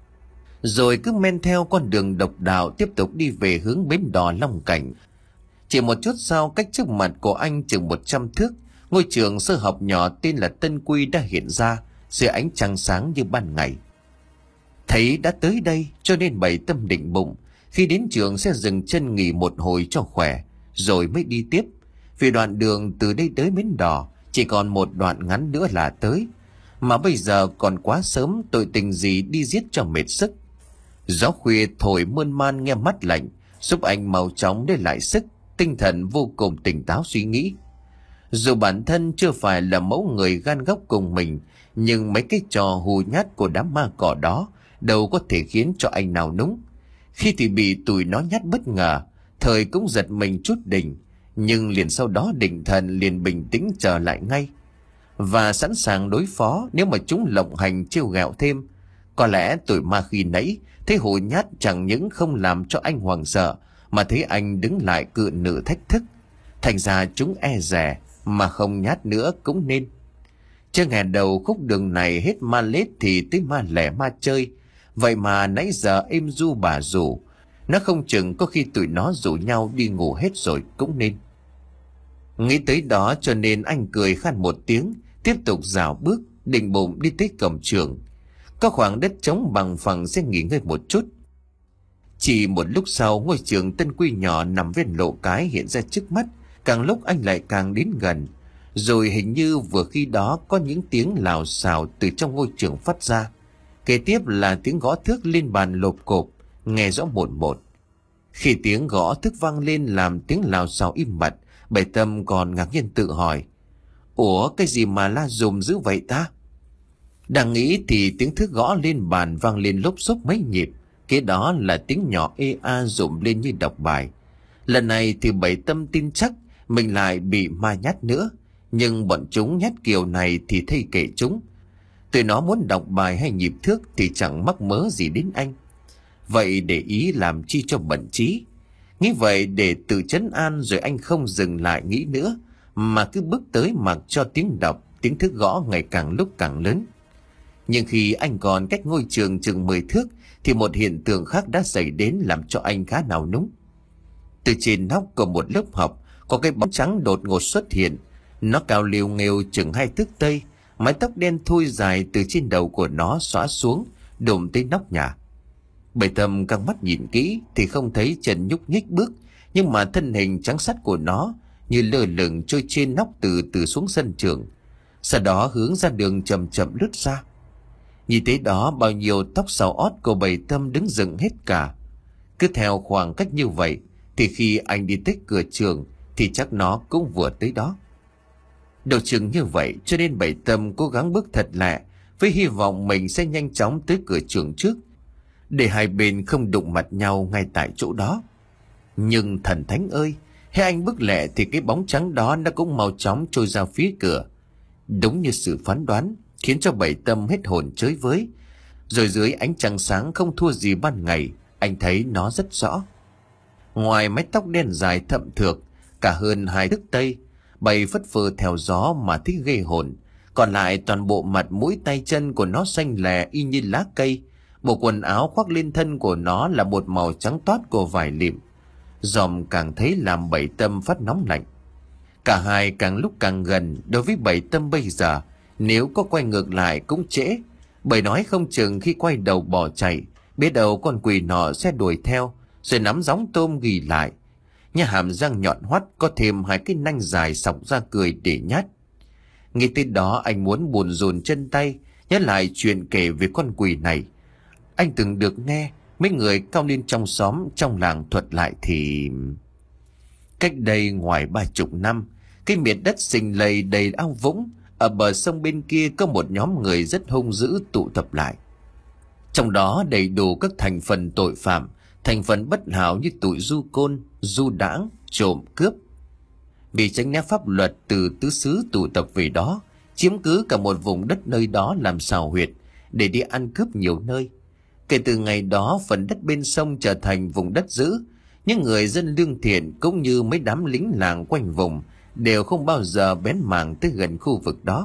Rồi cứ men theo con đường độc đạo tiếp tục đi về hướng bến đò Long Cảnh. Chỉ một chút sau, cách trước mặt của anh chừng một trăm thước, ngôi trường sơ học nhỏ tên là Tân Quy đã hiện ra dưới ánh trăng sáng như ban ngày. Thấy đã tới đây cho nên Bảy Tâm định bụng khi đến trường sẽ dừng chân nghỉ một hồi cho khỏe rồi mới đi tiếp, vì đoạn đường từ đây tới bến đò chỉ còn một đoạn ngắn nữa là tới, mà bây giờ còn quá sớm, tội tình gì đi giết cho mệt sức. Gió khuya thổi mơn man nghe mắt lạnh, giúp anh mau chóng lấy lại sức, tinh thần vô cùng tỉnh táo suy nghĩ. Dù bản thân chưa phải là mẫu người gan góc cùng mình, nhưng mấy cái trò hù nhát của đám ma cỏ đó đâu có thể khiến cho anh nào núng. Khi thì bị tụi nó nhát bất ngờ, thời cũng giật mình chút đỉnh, nhưng liền sau đó định thần liền bình tĩnh trở lại ngay và sẵn sàng đối phó nếu mà chúng lộng hành trêu ghẹo thêm. Có lẽ tụi ma khi nãy thấy hù nhát chẳng những không làm cho anh hoảng sợ, mà thấy anh đứng lại cự nữ thách thức, thành ra chúng e dè mà không nhát nữa cũng nên. Chưa ngày đầu khúc đường này hết ma lết thì tới ma lẻ ma chơi, vậy mà nãy giờ êm du bà rủ, nó không chừng có khi tụi nó rủ nhau đi ngủ hết rồi cũng nên. Nghĩ tới đó cho nên anh cười khan một tiếng, tiếp tục dạo bước định bụng đi tới cổng trường. Có khoảng đất trống bằng phẳng sẽ nghỉ ngơi một chút. Chỉ một lúc sau, ngôi trường Tân Quy nhỏ nằm ven lộ cái hiện ra trước mắt, càng lúc anh lại càng đến gần. Rồi hình như vừa khi đó có những tiếng lào xào từ trong ngôi trường phát ra. Kế tiếp là tiếng gõ thước lên bàn lộp cộp, nghe rõ một một. Khi tiếng gõ thước vang lên làm tiếng lào xào im bặt, Bảy Tâm còn ngạc nhiên tự hỏi: ủa, cái gì mà la dùm dữ vậy ta? Đang nghĩ thì tiếng thước gõ lên bàn vang lên lốp xốp mấy nhịp, kế đó là tiếng nhỏ ê a rụng lên như đọc bài. Lần này thì Bảy Tâm tin chắc mình lại bị ma nhát nữa, nhưng bọn chúng nhát kiểu này thì thay kệ chúng. Tụi nó muốn đọc bài hay nhịp thước thì chẳng mắc mớ gì đến anh, vậy để ý làm chi cho bận trí. Nghĩ vậy để tự trấn an, rồi anh không dừng lại nghĩ nữa mà cứ bước tới mặc cho tiếng đọc, tiếng thước gõ ngày càng lúc càng lớn. Nhưng khi anh còn cách ngôi trường chừng mười thước thì một hiện tượng khác đã xảy đến làm cho anh khá nào núng. Từ trên nóc của một lớp học có cái bóng trắng đột ngột xuất hiện. Nó cao liều nghêu chừng hai thước tây, mái tóc đen thui dài từ trên đầu của nó xõa xuống đùm tới nóc nhà. Bảy Tâm căng mắt nhìn kỹ thì không thấy chân nhúc nhích bước, nhưng mà thân hình trắng sắt của nó như lơ lửng trôi trên nóc từ từ xuống sân trường, sau đó hướng ra đường chậm chậm lướt ra. Nhìn thấy đó, bao nhiêu tóc xào ót của Bảy Tâm đứng dựng hết cả. Cứ theo khoảng cách như vậy thì khi anh đi tới cửa trường thì chắc nó cũng vừa tới đó. Đầu chừng như vậy cho nên Bảy Tâm cố gắng bước thật lẹ, với hy vọng mình sẽ nhanh chóng tới cửa trường trước, để hai bên không đụng mặt nhau ngay tại chỗ đó. Nhưng thần thánh ơi, hễ anh bước lẹ thì cái bóng trắng đó nó cũng mau chóng trôi ra phía cửa. Đúng như sự phán đoán, khiến cho Bảy Tâm hết hồn chới với. Rồi dưới ánh trăng sáng không thua gì ban ngày, anh thấy nó rất rõ. Ngoài mái tóc đen dài thậm thượt cả hơn hai thước tây, bay phất phơ theo gió mà thích ghê hồn, còn lại toàn bộ mặt mũi tay chân của nó xanh lè y như lá cây. Bộ quần áo khoác lên thân của nó là một màu trắng toát của vải lịm, dòm càng thấy làm Bảy Tâm phát nóng lạnh. Cả hai càng lúc càng gần. Đối với Bảy Tâm bây giờ, nếu có quay ngược lại cũng trễ, bởi nói không chừng khi quay đầu bỏ chạy, biết đâu con quỷ nọ sẽ đuổi theo rồi nắm gióng tôm ghi lại. Nhà hàm răng nhọn hoắt, có thêm hai cái nanh dài sọc ra cười để nhát. Nghĩ tới đó anh muốn buồn dồn chân tay, nhớ lại chuyện kể về con quỷ này. Anh từng được nghe mấy người cao niên trong xóm trong làng thuật lại thì cách đây ngoài ba chục năm, cái miền đất xình lầy đầy ao vũng ở bờ sông bên kia có một nhóm người rất hung dữ tụ tập lại. Trong đó đầy đủ các thành phần tội phạm, thành phần bất hảo như tụi du côn, du đãng, trộm cướp. Vì tránh né pháp luật, từ tứ xứ tụ tập về đó, chiếm cứ cả một vùng đất nơi đó làm xào huyệt để đi ăn cướp nhiều nơi. Kể từ ngày đó, phần đất bên sông trở thành vùng đất dữ. Những người dân lương thiện cũng như mấy đám lính làng quanh vùng đều không bao giờ bén mảng tới gần khu vực đó.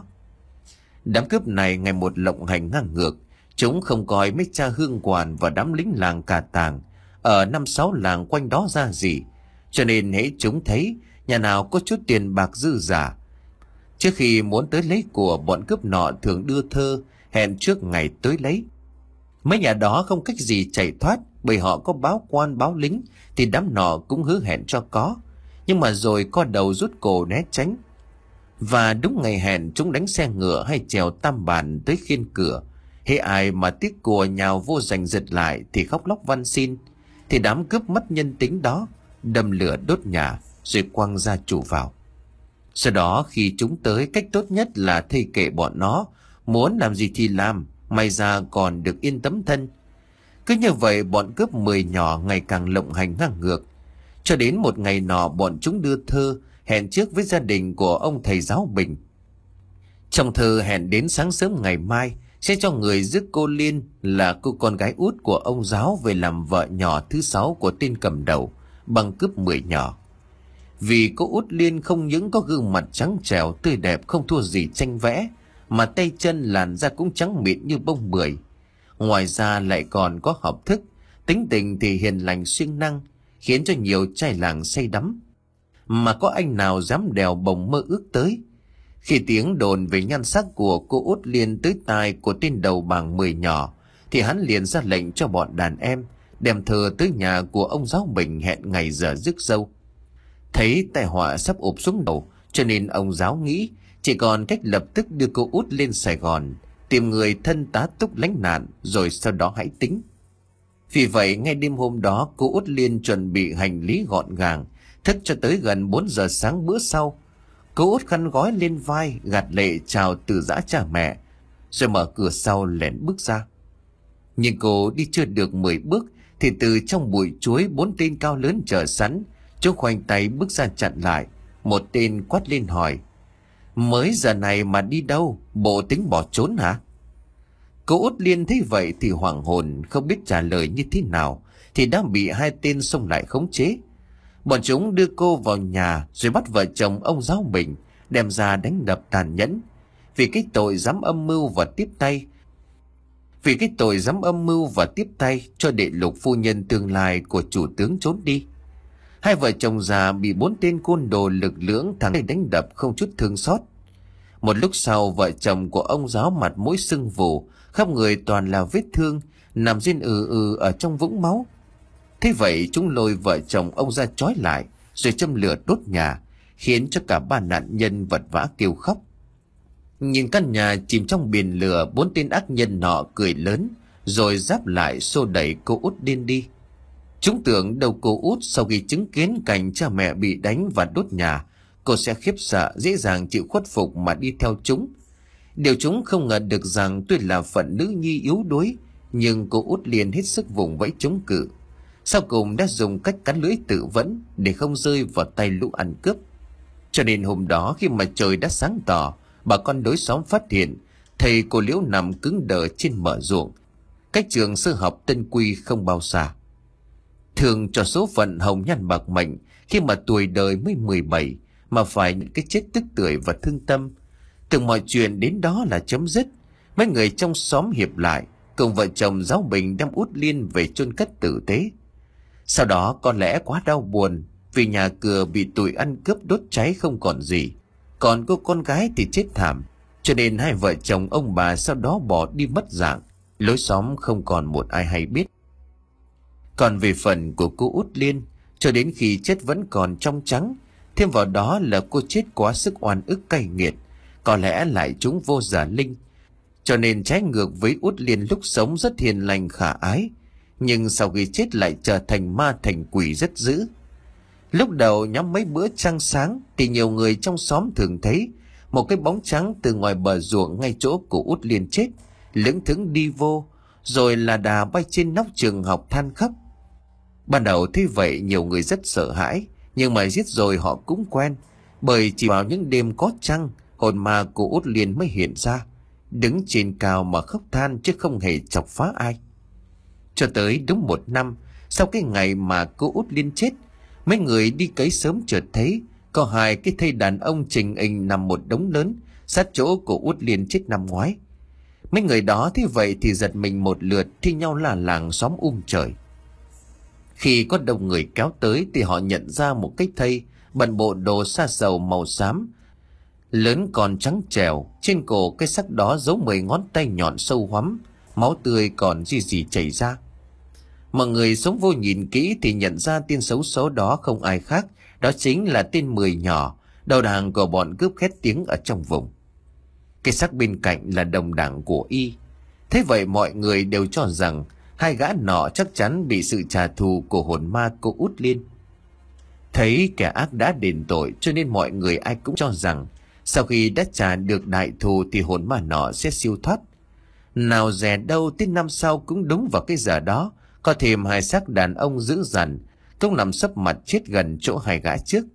Đám cướp này ngày một lộng hành ngang ngược. Chúng không coi mấy cha hương quản và đám lính làng Cà Tàng ở năm sáu làng quanh đó ra gì. Cho nên hễ chúng thấy nhà nào có chút tiền bạc dư giả, trước khi muốn tới lấy của, bọn cướp nọ thường đưa thơ hẹn trước ngày tới lấy. Mấy nhà đó không cách gì chạy thoát, bởi họ có báo quan báo lính thì đám nọ cũng hứa hẹn cho có, nhưng mà rồi co đầu rút cổ né tránh. Và đúng ngày hẹn, chúng đánh xe ngựa hay chèo tam bản tới khiên cửa. Hễ ai mà tiếc của nhào vô giành giật lại thì khóc lóc van xin, thì đám cướp mất nhân tính đó đâm lửa đốt nhà rồi quăng gia chủ vào. Sau đó khi chúng tới, cách tốt nhất là thây kệ bọn nó, muốn làm gì thì làm, may ra còn được yên tấm thân. Cứ như vậy bọn cướp mười nhỏ ngày càng lộng hành ngang ngược, cho đến một ngày nọ bọn chúng đưa thơ hẹn trước với gia đình của ông thầy giáo Bình. Trong thơ hẹn đến sáng sớm ngày mai sẽ cho người rước cô Liên, là cô con gái út của ông giáo, về làm vợ nhỏ thứ sáu của tên cầm đầu bằng cướp mười nhỏ. Vì cô út Liên không những có gương mặt trắng trẻo tươi đẹp không thua gì tranh vẽ, mà tay chân làn da cũng trắng mịn như bông bưởi. Ngoài ra lại còn có học thức, tính tình thì hiền lành siêng năng, khiến cho nhiều trai làng say đắm. Mà có anh nào dám đèo bồng mơ ước tới. Khi tiếng đồn về nhan sắc của cô út Liên tới tai của tên đầu bảng mười nhỏ, thì hắn liền ra lệnh cho bọn đàn em đem thơ tới nhà của ông giáo Bình hẹn ngày giờ rước dâu. Thấy tai họa sắp ụp xuống đầu, cho nên ông giáo nghĩ chỉ còn cách lập tức đưa cô út lên Sài Gòn, tìm người thân tá túc lánh nạn, rồi sau đó hãy tính. Vì vậy ngay đêm hôm đó, cô út Liên chuẩn bị hành lý gọn gàng, thức cho tới gần bốn giờ sáng bữa sau. Cô út khăn gói lên vai, gạt lệ chào từ giã cha mẹ, rồi mở cửa sau lén bước ra. Nhưng cô đi chưa được mười bước thì từ trong bụi chuối, bốn tên cao lớn chờ sẵn, chúng khoanh tay bước ra chặn lại. Một tên quát lên hỏi: "Mới giờ này mà đi đâu? Bộ tính bỏ trốn hả?" Cô út Liên thấy vậy thì hoảng hồn, không biết trả lời như thế nào, thì đã bị hai tên xông lại khống chế. Bọn chúng đưa cô vào nhà rồi bắt vợ chồng ông giáo Bình đem ra đánh đập tàn nhẫn vì cái tội dám âm mưu và tiếp tay vì cái tội dám âm mưu và tiếp tay cho đệ lục phu nhân tương lai của chủ tướng trốn đi. Hai vợ chồng già bị bốn tên côn đồ lực lưỡng thẳng đánh đập không chút thương xót. Một lúc sau, vợ chồng của ông giáo mặt mũi sưng vù, khắp người toàn là vết thương, nằm rên ừ ừ ở trong vũng máu. Thế vậy chúng lôi vợ chồng ông ra trói lại rồi châm lửa đốt nhà, khiến cho cả ba nạn nhân vật vã kêu khóc. Nhìn căn nhà chìm trong biển lửa, bốn tên ác nhân nọ cười lớn rồi giáp lại xô đẩy cô út Liên đi. Chúng tưởng đầu cô út sau khi chứng kiến cảnh cha mẹ bị đánh và đốt nhà, cô sẽ khiếp sợ dễ dàng chịu khuất phục mà đi theo chúng. Điều chúng không ngờ được rằng tuy là phận nữ nhi yếu đuối, nhưng cô út Liên hết sức vùng vẫy chống cự. Sau cùng đã dùng cách cắn lưỡi tự vẫn để không rơi vào tay lũ ăn cướp. Cho nên hôm đó khi mà trời đã sáng tỏ, bà con đối xóm phát hiện thầy cô Liễu nằm cứng đờ trên mở ruộng, cách trường sơ học Tân Quy không bao xa. Thường cho số phận hồng nhan bạc mệnh, khi mà tuổi đời mới mười bảy mà phải những cái chết tức tưởi và thương tâm. Tưởng mọi chuyện đến đó là chấm dứt, mấy người trong xóm hiệp lại cùng vợ chồng giáo Bình đem út Liên về chôn cất tử tế. Sau đó có lẽ quá đau buồn vì nhà cửa bị tụi ăn cướp đốt cháy không còn gì, còn cô con gái thì chết thảm, cho nên hai vợ chồng ông bà sau đó bỏ đi mất dạng, lối xóm không còn một ai hay biết. Còn về phần của cô út Liên, cho đến khi chết vẫn còn trong trắng, thêm vào đó là cô chết quá sức oan ức cay nghiệt, có lẽ lại chúng vô giả linh, cho nên trái ngược với út Liên lúc sống rất hiền lành khả ái, nhưng sau khi chết lại trở thành ma thành quỷ rất dữ. Lúc đầu nhóm mấy bữa trăng sáng thì nhiều người trong xóm thường thấy một cái bóng trắng từ ngoài bờ ruộng ngay chỗ của Út Liên chết, lững thững đi vô, rồi là đà bay trên nóc trường học than khóc. Ban đầu thấy vậy nhiều người rất sợ hãi, nhưng mà giết rồi họ cũng quen, bởi chỉ vào những đêm có trăng, hồn ma của Út Liên mới hiện ra, đứng trên cao mà khóc than chứ không hề chọc phá ai. Cho tới đúng một năm sau cái ngày mà cô Út Liên chết, mấy người đi cấy sớm chợt thấy có hai cái thây đàn ông trình hình nằm một đống lớn sát chỗ của Út Liên chết năm ngoái. Mấy người đó thấy vậy thì giật mình một lượt, thi nhau là làng xóm um trời. Khi có đông người kéo tới thì họ nhận ra một cái thây bận bộ đồ sa sầu màu xám, lớn còn trắng trẻo, trên cổ cái xác đó giấu mười ngón tay nhọn sâu hoắm, máu tươi còn gì gì chảy ra. Mọi người sống vô nhìn kỹ thì nhận ra tên xấu số đó không ai khác, đó chính là tên Mười nhỏ, đầu đảng của bọn cướp khét tiếng ở trong vùng. Cái xác bên cạnh là đồng đảng của y. Thế vậy mọi người đều cho rằng hai gã nọ chắc chắn bị sự trả thù của hồn ma cô Út Liên. Thấy kẻ ác đã đền tội cho nên mọi người ai cũng cho rằng sau khi đã trả được đại thù thì hồn ma nọ sẽ siêu thoát. Nào dè đâu tới năm sau cũng đúng vào cái giờ đó, có thêm hai xác đàn ông dữ dằn cũng nằm sấp mặt chết gần chỗ hai gã trước.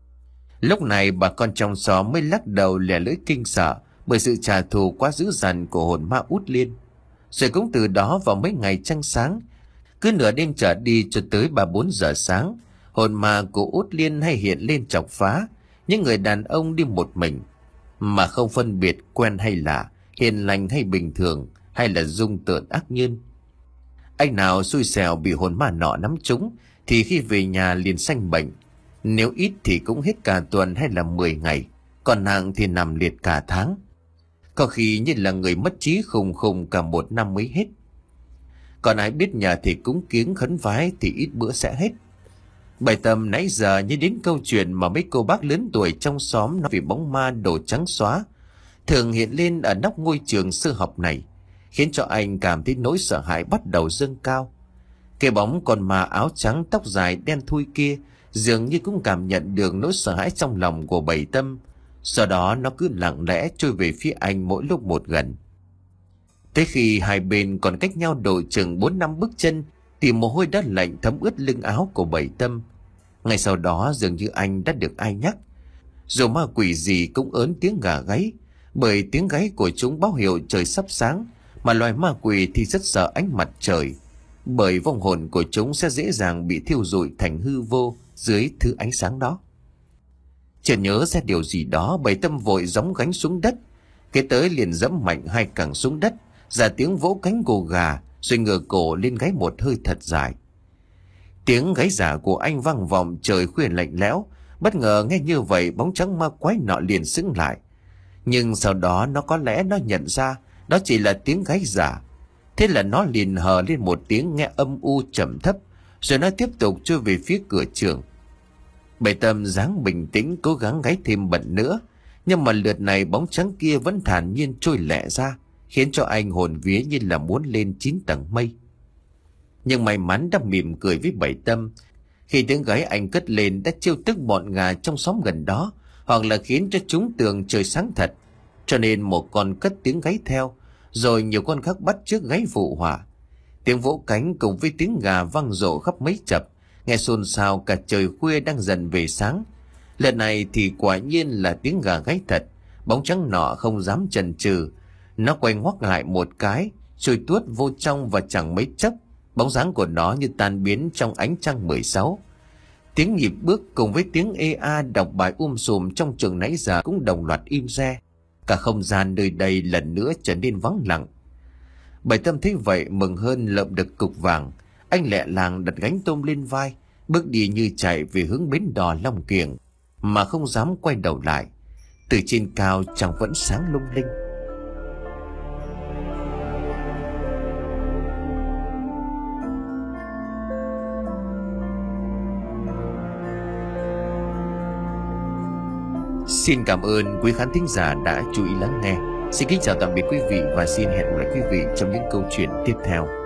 Lúc này bà con trong xóm mới lắc đầu lẻ lưỡi kinh sợ bởi sự trả thù quá dữ dằn của hồn ma Út Liên. Rồi cũng từ đó vào mấy ngày trăng sáng, cứ nửa đêm trở đi cho tới ba bốn giờ sáng, hồn ma của Út Liên hay hiện lên chọc phá những người đàn ông đi một mình, mà không phân biệt quen hay lạ, hiền lành hay bình thường, hay là dung tợn ác nhân. Anh nào xui xẻo bị hồn ma nọ nắm trúng thì khi về nhà liền sanh bệnh, nếu ít thì cũng hết cả tuần hay là mười ngày, còn nặng thì nằm liệt cả tháng. Có khi như là người mất trí khùng khùng cả một năm mới hết. Còn ai biết nhà thì cúng kiếng khấn vái thì ít bữa sẽ hết. Bài Tâm nãy giờ như đến câu chuyện mà mấy cô bác lớn tuổi trong xóm nói về bóng ma đồ trắng xóa thường hiện lên ở nóc ngôi trường sư học này, khiến cho anh cảm thấy nỗi sợ hãi bắt đầu dâng cao. Cái bóng con ma áo trắng tóc dài đen thui kia dường như cũng cảm nhận được nỗi sợ hãi trong lòng của Bảy Tâm, sau đó nó cứ lặng lẽ trôi về phía anh mỗi lúc một gần. Tới khi hai bên còn cách nhau độ chừng bốn năm bước chân thì mồ hôi đã lạnh thấm ướt lưng áo của Bảy Tâm. Ngay sau đó dường như anh đã được ai nhắc, dù ma quỷ gì cũng ớn tiếng gà gáy, bởi tiếng gáy của chúng báo hiệu trời sắp sáng, mà loài ma quỷ thì rất sợ ánh mặt trời, bởi vong hồn của chúng sẽ dễ dàng bị thiêu rụi thành hư vô dưới thứ ánh sáng đó. Chợt nhớ ra điều gì đó, Bảy Tâm vội gióng gánh xuống đất, kế tới liền dẫm mạnh hai cẳng xuống đất, ra tiếng vỗ cánh gồ gà, rồi ngửa cổ lên gáy một hơi thật dài. Tiếng gáy giả của anh vang vọng trời khuya lạnh lẽo. Bất ngờ nghe như vậy, bóng trắng ma quái nọ liền sững lại, nhưng sau đó nó có lẽ nó nhận ra đó chỉ là tiếng gáy giả. Thế là nó liền hờ lên một tiếng nghe âm u trầm thấp, rồi nó tiếp tục trôi về phía cửa trường. Bảy Tâm dáng bình tĩnh cố gắng gáy thêm bận nữa, nhưng mà lượt này bóng trắng kia vẫn thản nhiên trôi lẹ ra, khiến cho anh hồn vía như là muốn lên chín tầng mây. Nhưng may mắn đã mỉm cười với Bảy Tâm, khi tiếng gáy anh cất lên đã trêu tức bọn gà trong xóm gần đó, hoặc là khiến cho chúng tưởng trời sáng thật, cho nên một con cất tiếng gáy theo, rồi nhiều con khác bắt chước gáy phụ họa. Tiếng vỗ cánh cùng với tiếng gà vang rộ khắp mấy chập, nghe xôn xao cả trời khuya đang dần về sáng. Lần này thì quả nhiên là tiếng gà gáy thật. Bóng trắng nọ không dám chần chừ, nó quay ngoắt lại một cái, trôi tuốt vô trong, và chẳng mấy chốc bóng dáng của nó như tan biến trong ánh trăng mười sáu. Tiếng nhịp bước cùng với tiếng ê a đọc bài um sùm trong trường nãy giờ cũng đồng loạt im re. Cả không gian nơi đây lần nữa trở nên vắng lặng. Bảy Tâm thấy vậy mừng hơn lợm được cục vàng. Anh lẹ làng đặt gánh tôm lên vai, bước đi như chạy về hướng bến đò Long Kiểng, mà không dám quay đầu lại. Từ trên cao trăng vẫn sáng lung linh. Xin cảm ơn quý khán thính giả đã chú ý lắng nghe. Xin kính chào tạm biệt quý vị và xin hẹn gặp lại quý vị trong những câu chuyện tiếp theo.